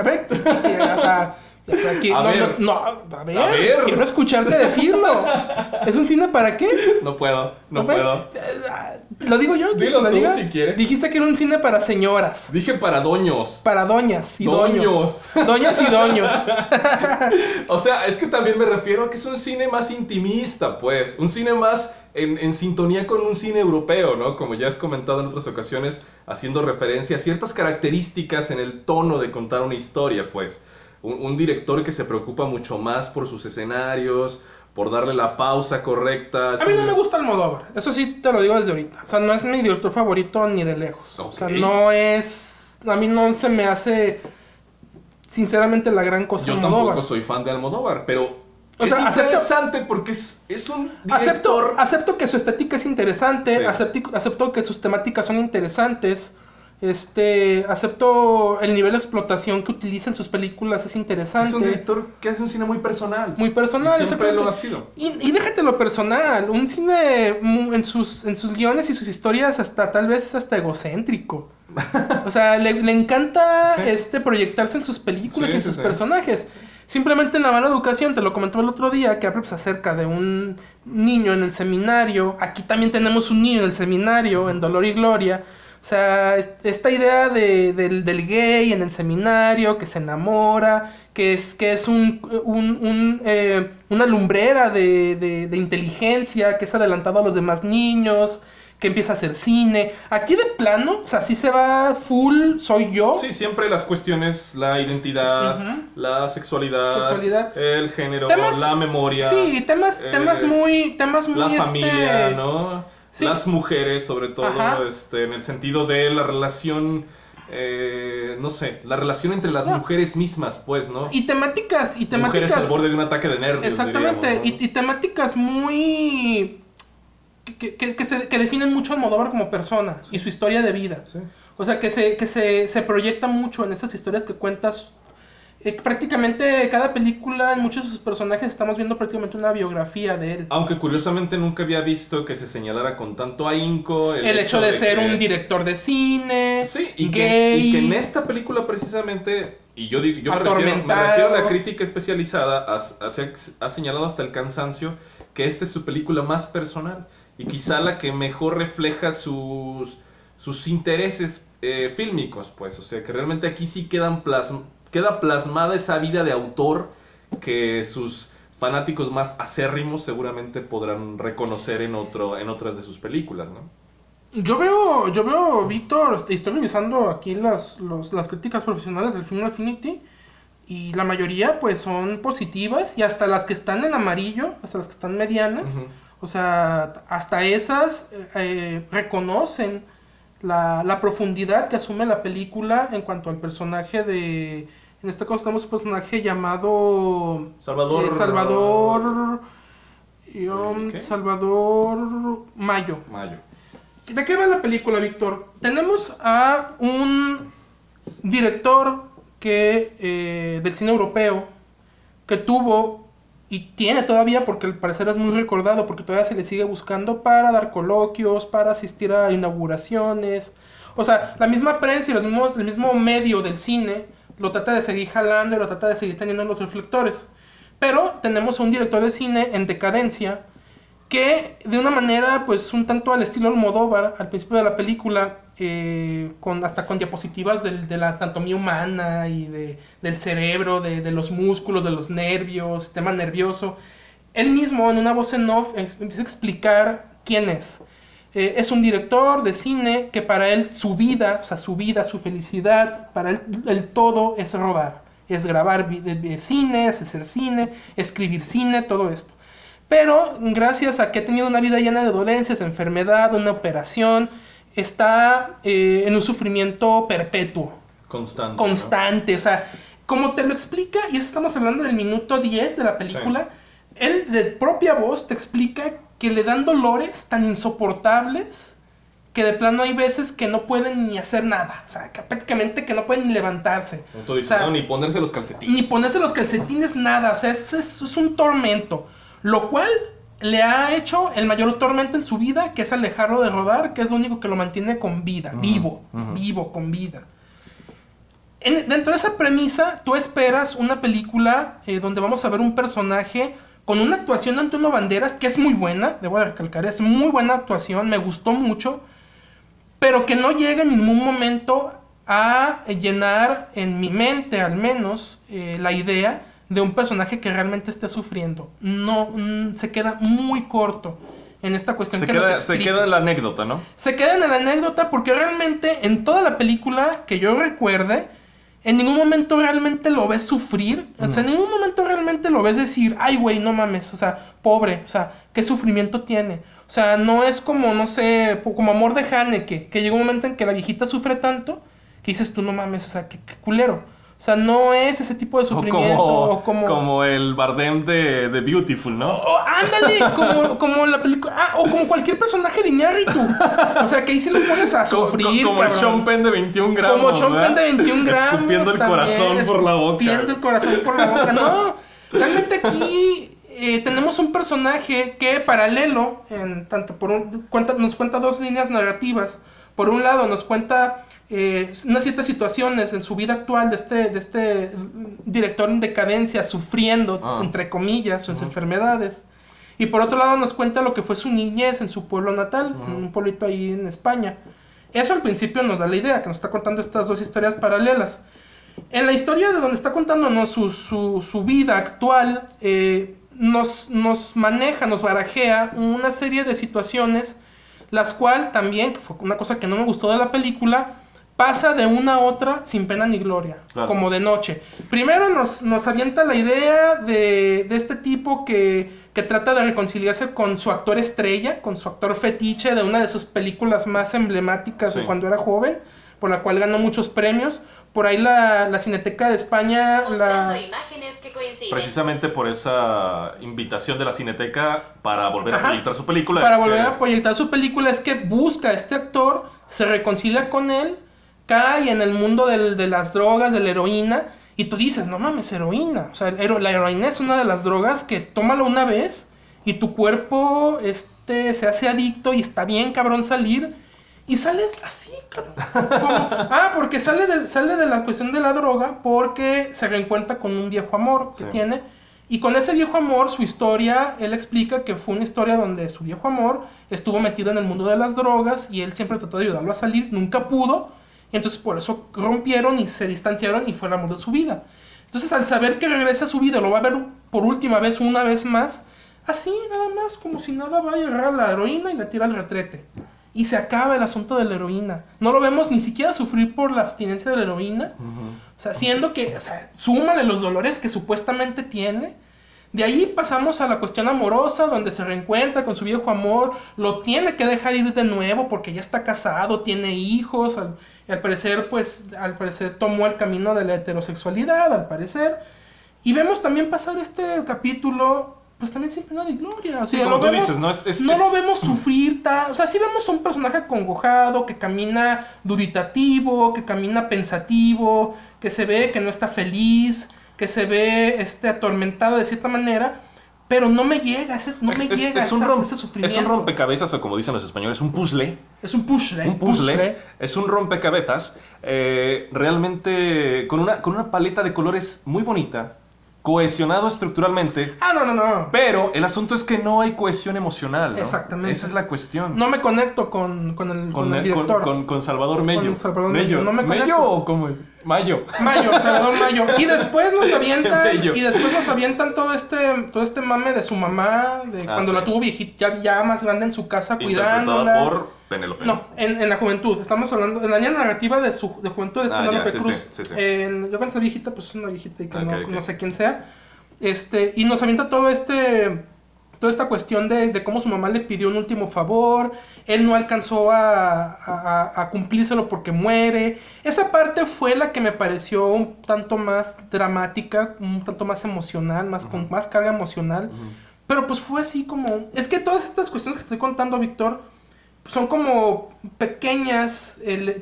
A ver. a ver, A ver. quiero escucharte decirlo. ¿Es un cine para qué? No puedo, no puedes? puedo. ¿Lo digo yo? ¿Quieres Dilo que lo tú, diga? si quieres. Dijiste que era un cine para señoras. Dije para doños. Para doñas y Doños. doños. Doñas y doños. O sea, es que también me refiero a que es un cine más intimista, pues. Un cine más en sintonía con un cine europeo, ¿no? Como ya has comentado en otras ocasiones, haciendo referencia a ciertas características en el tono de contar una historia, pues. Un director que se preocupa mucho más por sus escenarios, por darle la pausa correcta. A mí no me gusta Almodóvar. Eso sí te lo digo desde ahorita. O sea, no es mi director favorito ni de lejos. Ok. O sea, no es... A mí no se me hace... Sinceramente la gran cosa Yo Almodóvar. tampoco soy fan de Almodóvar, pero O es sea, interesante porque es un director... Acepto que su estética es interesante, Sí. acepto que sus temáticas son interesantes, acepto el nivel de explotación que utiliza en sus películas es interesante. Es un director que hace un cine muy personal. Muy personal, Y siempre exactamente. lo ha sido. Y déjate lo personal, un cine en sus guiones y sus historias tal vez hasta egocéntrico. O sea, le encanta Sí. Proyectarse en sus películas Sí, y en sí, sus sí. personajes. Simplemente en La mala educación, te lo comentaba el otro día, que habla pues, acerca de un niño en el seminario. Aquí también tenemos un niño en el seminario, en Dolor y Gloria. O sea, esta idea del gay en el seminario, que se enamora, que es una lumbrera de inteligencia, que es adelantado a los demás niños, que empieza a hacer cine. Aquí de plano, o sea, sí se va full, soy yo. Sí, siempre las cuestiones, la identidad, Ujú. la Sexualidad. el género, Temas- la memoria. Sí, temas muy La familia, ¿no? Sí. Las mujeres, sobre todo, Ajá. en el sentido de la relación, no sé, la relación entre las No. mujeres mismas, pues, ¿no? Y temáticas. Mujeres al borde de un ataque de nervios, Exactamente, diríamos, ¿no? y temáticas muy... que definen mucho a Almodóvar como persona y su historia de vida. Sí. O sea, que se proyecta mucho en esas historias que cuentas. Prácticamente cada película, en muchos de sus personajes, estamos viendo prácticamente una biografía de él. Aunque curiosamente nunca había visto que se señalara con tanto ahínco El hecho de ser que- un director de cine, Sí, y gay. que en esta película precisamente, y yo me Atormentado. refiero a la crítica especializada, ha señalado hasta el cansancio que esta es su película más personal y quizá la que mejor refleja sus intereses fílmicos, pues, o sea que realmente aquí sí queda plasmada esa vida de autor que sus fanáticos más acérrimos seguramente podrán reconocer en otras de sus películas, ¿no? Yo veo, Víctor, estoy revisando aquí las críticas profesionales del film Affinity y la mayoría pues son positivas, y hasta las que están en amarillo, hasta las que están medianas, o sea, hasta esas reconocen la profundidad que asume la película en cuanto al personaje de... En este caso tenemos un personaje llamado... Salvador Mayo. ¿De qué va la película, Víctor? Tenemos a un director del cine europeo que tuvo y tiene todavía, porque al parecer es muy recordado, porque todavía se le sigue buscando para dar coloquios, para asistir a inauguraciones. O sea, la misma prensa y el mismo medio del cine lo trata de seguir jalando y lo trata de seguir teniendo en los reflectores. Pero tenemos a un director de cine en decadencia que de una manera pues un tanto al estilo Almodóvar al principio de la película, hasta con diapositivas de la anatomía humana y del cerebro, de los músculos, de los nervios, sistema nervioso. Él mismo en una voz en off empieza a explicar quién es. Es un director de cine que para él su vida, su felicidad, para él el todo es rodar, es grabar cine, es hacer cine, escribir cine, todo esto. Pero gracias a que ha tenido una vida llena de dolencias, enfermedad, una operación, está en un sufrimiento perpetuo. Constante, ¿no? O sea, como te lo explica, y eso estamos hablando del minuto 10 de la película, sí. Él de propia voz te explica que le dan dolores tan insoportables que de plano hay veces que no pueden ni hacer nada. O sea, que prácticamente que no pueden ni levantarse. O sea, no, ni ponerse los calcetines. Ni ponerse los calcetines, nada. O sea, es un tormento. Lo cual le ha hecho el mayor tormento en su vida, que es alejarlo de rodar, que es lo único que lo mantiene con vida, vivo, con vida. Dentro de esa premisa, tú esperas una película donde vamos a ver un personaje con una actuación de Antonio Banderas, que es muy buena, debo de recalcar, es muy buena actuación, me gustó mucho, pero que no llega en ningún momento a llenar, en mi mente al menos, la idea de un personaje que realmente esté sufriendo. No, se queda muy corto en esta cuestión. Se queda en la anécdota, ¿no? Se queda en la anécdota porque realmente en toda la película que yo recuerde, en ningún momento realmente lo ves sufrir. O sea, en ningún momento realmente lo ves decir, ay, güey, no mames, o sea, pobre, o sea, qué sufrimiento tiene. O sea, no es como, no sé, como Amor de Haneke, que llega un momento en que la viejita sufre tanto que dices tú, no mames, o sea, qué culero. O sea, no es ese tipo de sufrimiento. Como el Bardem de Beautiful, ¿no? Ándale, como la película. O como cualquier personaje de Iñárritu. O sea, que ahí sí lo pones a sufrir. Como el Sean Penn de 21 gramos. Como Sean Penn de 21 gramos. Escupiendo el corazón por la boca. Escupiendo el corazón por la boca. No, realmente aquí tenemos un personaje que paralelo, nos cuenta dos líneas narrativas. Por un lado, nos cuenta unas ciertas situaciones en su vida actual de este director en decadencia, sufriendo, entre comillas, sus enfermedades. Y por otro lado nos cuenta lo que fue su niñez en su pueblo natal, en un pueblito ahí en España. Eso al principio nos da la idea, que nos está contando estas dos historias paralelas. En la historia de donde está contándonos su vida actual, nos maneja, nos barajea una serie de situaciones, las cuales también, que fue una cosa que no me gustó de la película, pasa de una a otra sin pena ni gloria, claro. Como de noche. Primero nos avienta la idea de este tipo que trata de reconciliarse con su actor estrella, con su actor fetiche de una de sus películas más emblemáticas de cuando era joven, por la cual ganó muchos premios. Por ahí la Cineteca de España... imágenes que coinciden. Precisamente por esa invitación de la Cineteca para volver a proyectar su película. Para volver a proyectar su película es que busca a este actor, se reconcilia con él, cae en el mundo de las drogas, de la heroína, y tú dices, no mames, heroína. O sea, la heroína es una de las drogas que tómalo una vez y tu cuerpo se hace adicto y está bien cabrón salir. Y sale así, cabrón. Porque sale de la cuestión de la droga porque se reencuentra con un viejo amor que tiene. Y con ese viejo amor, su historia, él explica que fue una historia donde su viejo amor estuvo metido en el mundo de las drogas y él siempre trató de ayudarlo a salir, nunca pudo. Y entonces por eso rompieron y se distanciaron y fue el amor de su vida. Entonces al saber que regresa a su vida, lo va a ver por última vez, una vez más, así nada más, como si nada, va a agarrar la heroína y la tira al retrete. y se acaba el asunto de la heroína. No lo vemos ni siquiera sufrir por la abstinencia de la heroína. O sea, siendo que, o sea, súmale los dolores que supuestamente tiene. De ahí pasamos a la cuestión amorosa, donde se reencuentra con su viejo amor, lo tiene que dejar ir de nuevo porque ya está casado, tiene hijos, y al parecer tomó el camino de la heterosexualidad, al parecer. Y vemos también pasar este capítulo, pues también sin pena ni gloria. O sea, como tú dices, ¿no? No lo vemos sufrir, o sea, sí vemos un personaje acongojado, que camina duditativo, que camina pensativo, que se ve que no está feliz, que se ve atormentado de cierta manera, pero no me llega ese sufrimiento. Es un rompecabezas, o como dicen los españoles, un puzzle. Es un puzzle. Un puzzle. Es un rompecabezas, realmente con una paleta de colores muy bonita, cohesionado estructuralmente. No. Pero el asunto es que no hay cohesión emocional, ¿no? Exactamente. Esa es la cuestión. No me conecto con el director. Con Salvador Mello. Con Salvador Mello. No me conecto. ¿Mello o cómo es? Mayo, Salvador Mayo. Y después nos avientan todo este mame de su mamá, cuando la tuvo viejita, ya más grande en su casa, cuidándola. Interpretada por Penélope. No, en la juventud. Estamos hablando, en la línea narrativa de juventud es Penélope Cruz. Sí. Yo cuando está viejita, pues es una viejita y que Okay. no sé quién sea. Y nos avienta toda esta cuestión de cómo su mamá le pidió un último favor, él no alcanzó a cumplírselo porque muere. Esa parte fue la que me pareció un tanto más dramática, un tanto más emocional, con más carga emocional. Pero pues fue así como... Es que todas estas cuestiones que estoy contando, Víctor, son como pequeñas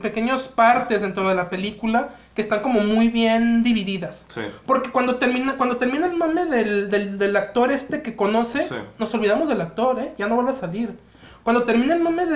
partes dentro de la película que están como muy bien divididas. Sí. Porque cuando termina el mame del actor que conoce, Sí. nos olvidamos del actor, ya no vuelve a salir. Cuando termina el mame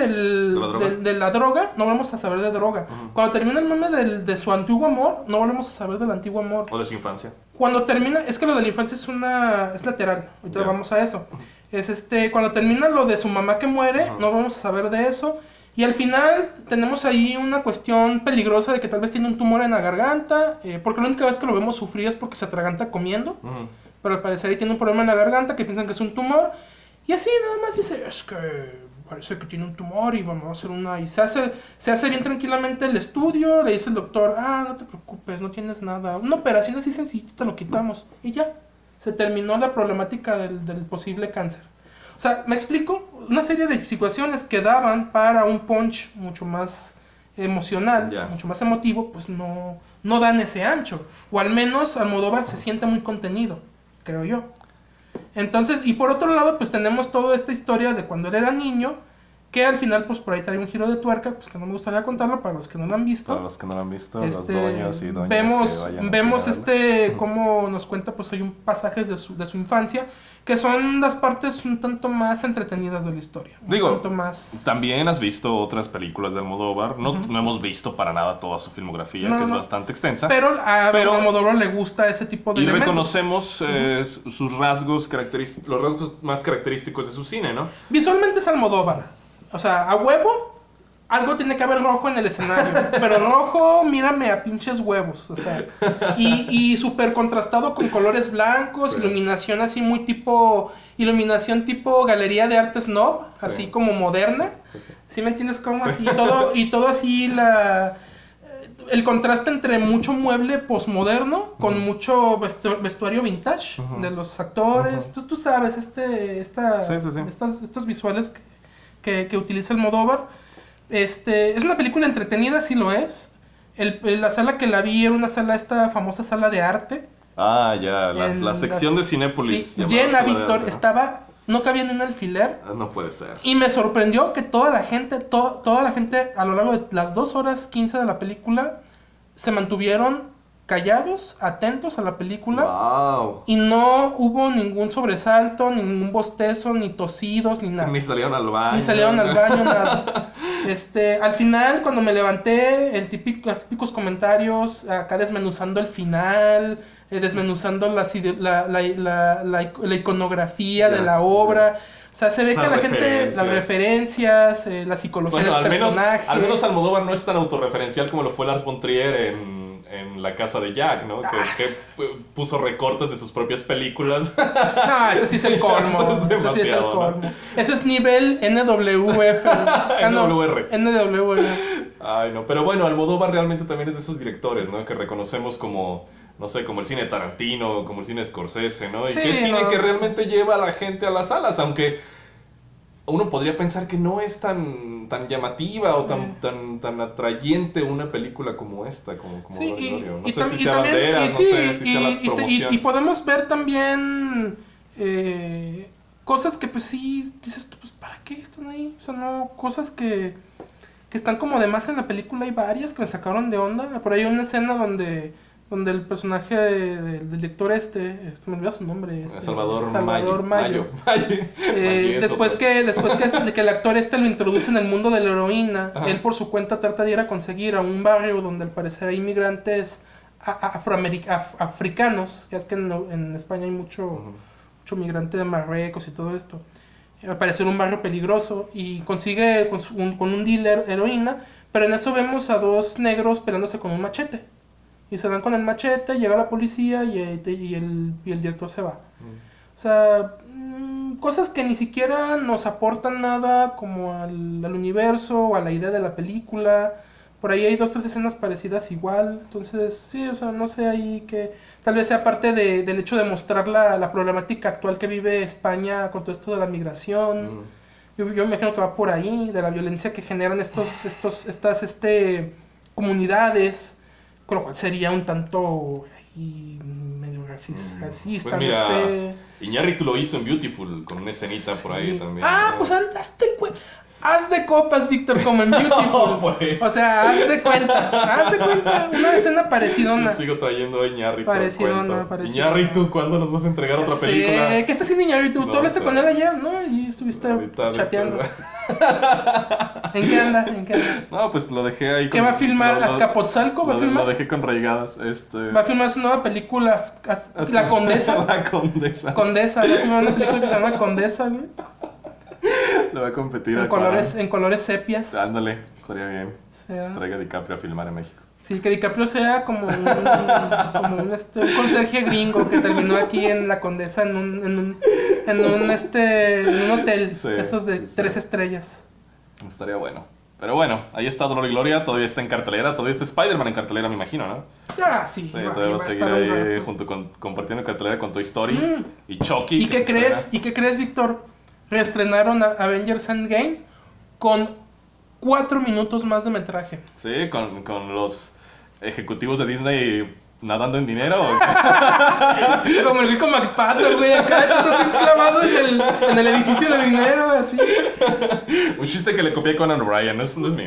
de la droga, no volvemos a saber de droga. Cuando termina el mame de su antiguo amor, no volvemos a saber del antiguo amor. O de su infancia. Cuando termina, es que lo de la infancia es lateral. Ahorita vamos a eso. Cuando termina lo de su mamá que muere, no vamos a saber de eso. Y al final tenemos ahí una cuestión peligrosa de que tal vez tiene un tumor en la garganta, porque la única vez que lo vemos sufrir es porque se atraganta comiendo. Pero al parecer ahí tiene un problema en la garganta que piensan que es un tumor. Y así nada más dice, es que parece que tiene un tumor y vamos a hacer una... Y se hace bien tranquilamente el estudio, le dice el doctor, no te preocupes, no tienes nada. Una operación así sencillita, te lo quitamos. Y ya, se terminó la problemática del posible cáncer. O sea, ¿me explico? Una serie de situaciones que daban para un punch mucho más emocional, mucho más emotivo, pues no dan ese ancho. O al menos Almodóvar se siente muy contenido, creo yo. Entonces, y por otro lado, pues tenemos toda esta historia de cuando él era niño, que al final, pues por ahí trae un giro de tuerca, pues que no me gustaría contarlo para los que no lo han visto. Para los que no lo han visto, los dueños y doñas vemos cómo nos cuenta, pues hay un pasajes de su infancia, que son las partes un tanto más entretenidas de la historia. También has visto otras películas de Almodóvar. No hemos visto para nada toda su filmografía, que es bastante extensa. Pero a Almodóvar le gusta ese tipo de elementos. Y reconocemos sus rasgos, los rasgos más característicos de su cine, ¿no? Visualmente es Almodóvar. O sea, a huevo, algo tiene que haber rojo en el escenario. Pero rojo, mírame a pinches huevos. O sea, y súper contrastado con colores blancos, iluminación así muy iluminación tipo galería de arte snob, así como moderna. ¿Sí me entiendes cómo? Así, todo así el contraste entre mucho mueble postmoderno con mucho vestuario vintage de los actores. Entonces tú sabes, estos visuales que utiliza Almodóvar. Es una película entretenida, sí lo es. La sala que la vi era una sala, esta famosa sala de arte. La sección de Cinépolis. Sí, llena, Víctor, no cabía ni un alfiler. No puede ser. Y me sorprendió que toda la gente a lo largo de las 2 horas 15 de la película se mantuvieron callados, atentos a la película. Wow. Y no hubo ningún sobresalto, ni ningún bostezo, ni tosidos, ni nada. Ni salieron al baño. Nada. Al final, cuando me levanté, los típicos comentarios, acá desmenuzando el final, desmenuzando la iconografía de la obra. O sea, se ve que la gente, las referencias, la psicología del personaje. Al menos Almodóvar no es tan autorreferencial como lo fue Lars von Trier en en La Casa de Jack, ¿no? Que puso recortes de sus propias películas. No, eso sí es el colmo. Eso sí es el colmo. ¿No? Eso es nivel NWF. NWR. NWR. Ay, no. Pero bueno, Almodóvar realmente también es de esos directores, ¿no? Que reconocemos como, no sé, como el cine Tarantino, como el cine Scorsese, ¿no? Y que es cine que realmente lleva a la gente a las salas, aunque uno podría pensar que no es tan llamativa o tan atrayente una película como esta, como Glorio. No sé si sea banderas, no sé si sea la promoción. Y podemos ver también cosas que pues sí, dices tú, pues ¿para qué están ahí? O sea, no, cosas que están como de más en la película, hay varias que me sacaron de onda. Por ahí hay una escena donde el personaje del director me olvidó su nombre. Salvador Mayo. Después que el actor lo introduce en el mundo de la heroína, ajá, él por su cuenta trata de ir a conseguir a un barrio donde al parecer hay inmigrantes africanos. Ya es que en España hay mucho migrante de Marruecos y todo esto. Al parecer un barrio peligroso y consigue con un dealer heroína, pero en eso vemos a dos negros peleándose con un machete. Y se dan con el machete, llega la policía y el director se va. O sea, cosas que ni siquiera nos aportan nada como al universo o a la idea de la película. Por ahí hay 2-3 escenas parecidas igual. Entonces, sí, o sea, no sé ahí que... Tal vez sea parte del hecho de mostrar la problemática actual que vive España con todo esto de la migración. Yo me imagino que va por ahí, de la violencia que generan estas comunidades, con lo cual sería un tanto ahí medio racista, pues mira, no sé. Iñárritu lo hizo en Beautiful, con una escenita por ahí también. Pues haz de copas, Víctor, como en Beautiful. No, pues. O sea, haz de cuenta, una escena parecidona. Yo sigo trayendo a Iñárritu. Parecidona. Iñárritu, ¿cuándo nos vas a entregar otra película? ¿Qué está haciendo Iñárritu? Tú hablaste con él ayer, ¿no? Y estuviste chateando. ¿En qué anda? No, pues lo dejé ahí. ¿Qué va a filmar? ¿Azcapotzalco va a filmar? Lo dejé con Raigadas. Va a filmar su nueva película, La Condesa. La Condesa. Va a filmar una película que se llama Condesa, güey. Le va a competir en colores sepias. Ándale, estaría bien. Se traiga DiCaprio a filmar en México. Sí, que DiCaprio sea como un conserje gringo que terminó aquí en La Condesa en un hotel, sí, esos de 3 estrellas. Estaría bueno. Pero bueno, ahí está Dolor y Gloria, todavía está en cartelera, todavía está Spider-Man en cartelera, me imagino, ¿no? Sí. Todavía va a seguir ahí compartiendo cartelera con Toy Story y Chucky. ¿Y qué crees, Víctor? Reestrenaron Avengers Endgame con 4 minutos más de metraje. Sí, con los ejecutivos de Disney nadando en dinero. Como el Rico McPato, güey, acá echándose un clavado en el edificio de dinero, así. Un chiste que le copié a Conan O'Brien, no es mío.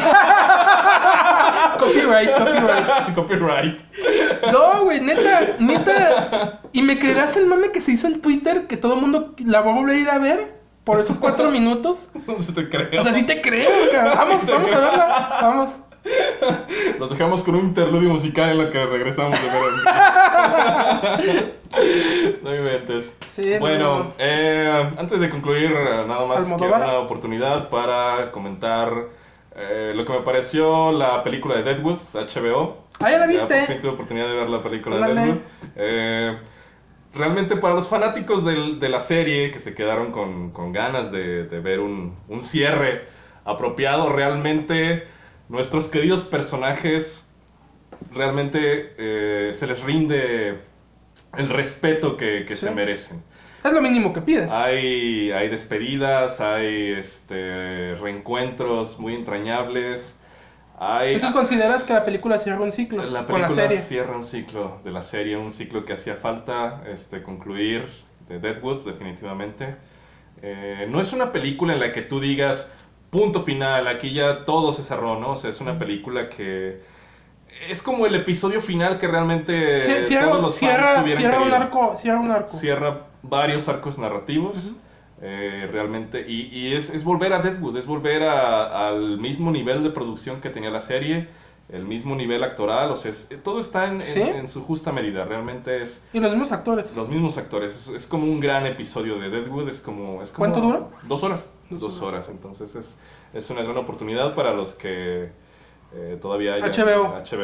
Copyright. No, güey, neta. ¿Y me creerás el mame que se hizo en Twitter? Que todo el mundo la va a volver a ir a ver por esos 4 minutos. No se te creo. O sea, sí te creo, cabrón. Vamos a verla. Vamos. Los dejamos con un interludio musical en lo que regresamos de ver. No inventes. Sí, bueno, antes de concluir, nada más quiero una oportunidad para comentar lo que me pareció la película de Deadwood, HBO. ¿Ya la viste? Por fin tuve oportunidad de ver la película de Deadwood. Realmente para los fanáticos de la serie que se quedaron con ganas de ver un cierre apropiado, realmente nuestros queridos personajes realmente se les rinde el respeto que se merecen. Es lo mínimo que pides. Hay despedidas, hay reencuentros muy entrañables. ¿Entonces consideras que la película cierra un ciclo? La película cierra un ciclo de la serie, un ciclo que hacía falta concluir de Deadwood, definitivamente. No es una película en la que tú digas, punto final, aquí ya todo se cerró, ¿no? O sea, es una película que es como el episodio final que realmente todos los fans hubieran querido. Cierra un arco. Cierra varios arcos narrativos. Realmente, y es volver a Deadwood, es volver al mismo nivel de producción que tenía la serie, el mismo nivel actoral, o sea, todo está en su justa medida, realmente es... Y los mismos actores. Los mismos actores, es como un gran episodio de Deadwood, es como ¿Cuánto dura? 2 horas. 2 horas, entonces es una gran oportunidad para los que todavía hay HBO.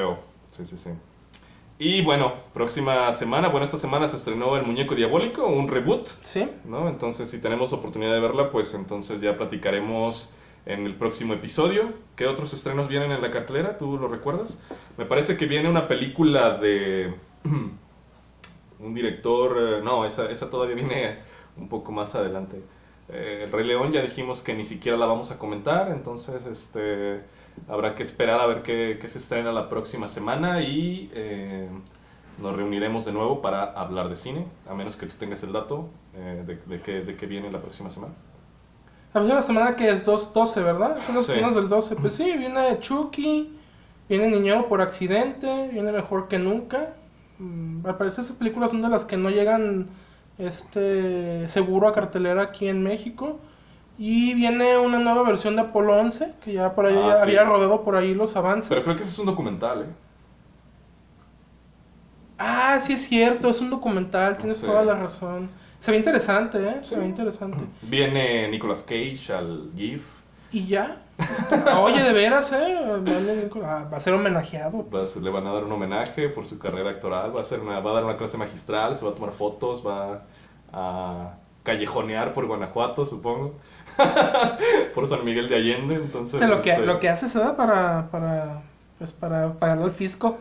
Sí, sí, sí. Y bueno, próxima semana, bueno, esta semana se estrenó El Muñeco Diabólico, un reboot, Sí. ¿no? Entonces, si tenemos oportunidad de verla, pues entonces ya platicaremos en el próximo episodio. ¿Qué otros estrenos vienen en la cartelera? ¿Tú lo recuerdas? Me parece que viene una película de un director... no, esa todavía viene un poco más adelante. El Rey León ya dijimos que ni siquiera la vamos a comentar, entonces habrá que esperar a ver qué se estrena la próxima semana y nos reuniremos de nuevo para hablar de cine, a menos que tú tengas el dato de qué viene la próxima semana. La próxima semana que es 2/12, ¿verdad? Son los Sí. estrenos del 12. Pues sí, viene Chucky, viene Niñero por accidente, viene Mejor que Nunca. Al parecer esas películas son de las que no llegan seguro a cartelera aquí en México. Y viene una nueva versión de Apolo 11, que ya por ahí Sí. había rodado por ahí los avances. Pero creo que ese es un documental, ¿eh? Ah, sí es cierto, es un documental, tienes Sí. toda la razón. Se ve interesante, ¿eh? Se Sí. ve interesante. Viene Nicolas Cage al GIF, ¿Y ya? Oye, de veras, ¿eh? Va a ser homenajeado. le van a dar un homenaje por su carrera actoral, va a dar una clase magistral, se va a tomar fotos, va a callejonear por Guanajuato, supongo, por San Miguel de Allende, entonces... Lo que hace se da para pagarle al fisco.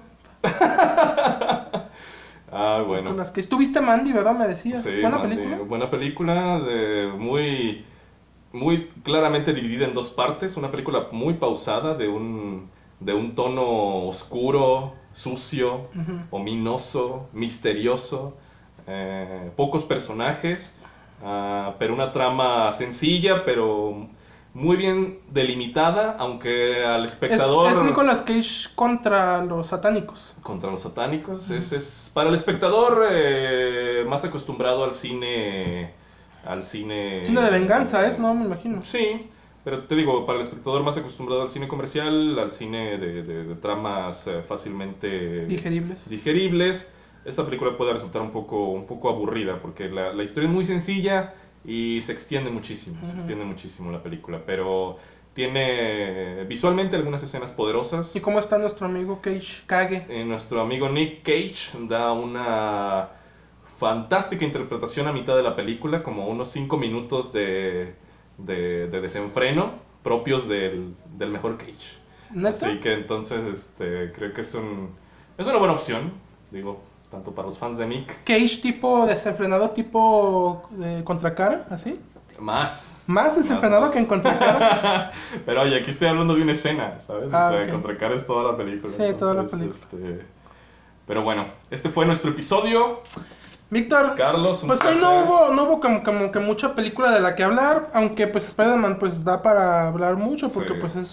Bueno. Con las que estuviste Mandy, ¿verdad? Me decías. Sí, ¿Buena Mandy, película? buena película, muy, muy claramente dividida en dos partes. Una película muy pausada, de un tono oscuro, sucio, Ujú. ominoso, misterioso. Pocos personajes, pero una trama sencilla, pero muy bien delimitada, aunque al espectador... Es Nicolas Cage contra los satánicos. Contra los satánicos. Es para el espectador más acostumbrado al cine. Cine de venganza es, ¿no? Me imagino. Sí, pero te digo, para el espectador más acostumbrado al cine comercial, al cine de tramas fácilmente digeribles, esta película puede resultar un poco aburrida, porque la historia es muy sencilla y se extiende muchísimo. Se extiende muchísimo la película, pero tiene visualmente algunas escenas poderosas. ¿Y cómo está nuestro amigo Cage? Nuestro amigo Nick Cage da una fantástica interpretación a mitad de la película, como unos 5 minutos de desenfreno propios del mejor Cage. ¿Neta? Así que entonces creo que es una buena opción, digo, tanto para los fans de Nick. Cage tipo desenfrenado, tipo contracara, ¿así? Más Desenfrenado que en contracara. Pero oye, aquí estoy hablando de una escena, ¿sabes? Ah, o sea, ok. Contracara es toda la película. Sí, toda la película. Pero bueno, este fue nuestro episodio. Víctor, Carlos, un pues hoy placer. no hubo como que mucha película de la que hablar, aunque pues Spider-Man pues da para hablar mucho porque Sí. pues es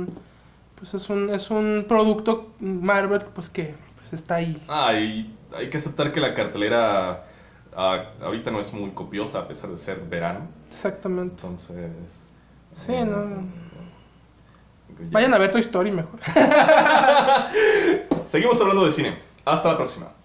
un producto Marvel pues que pues está ahí. Y hay que aceptar que la cartelera ahorita no es muy copiosa a pesar de ser verano. Exactamente. Entonces... Sí, no. Vayan a ver Toy Story mejor. Seguimos hablando de cine. Hasta la próxima.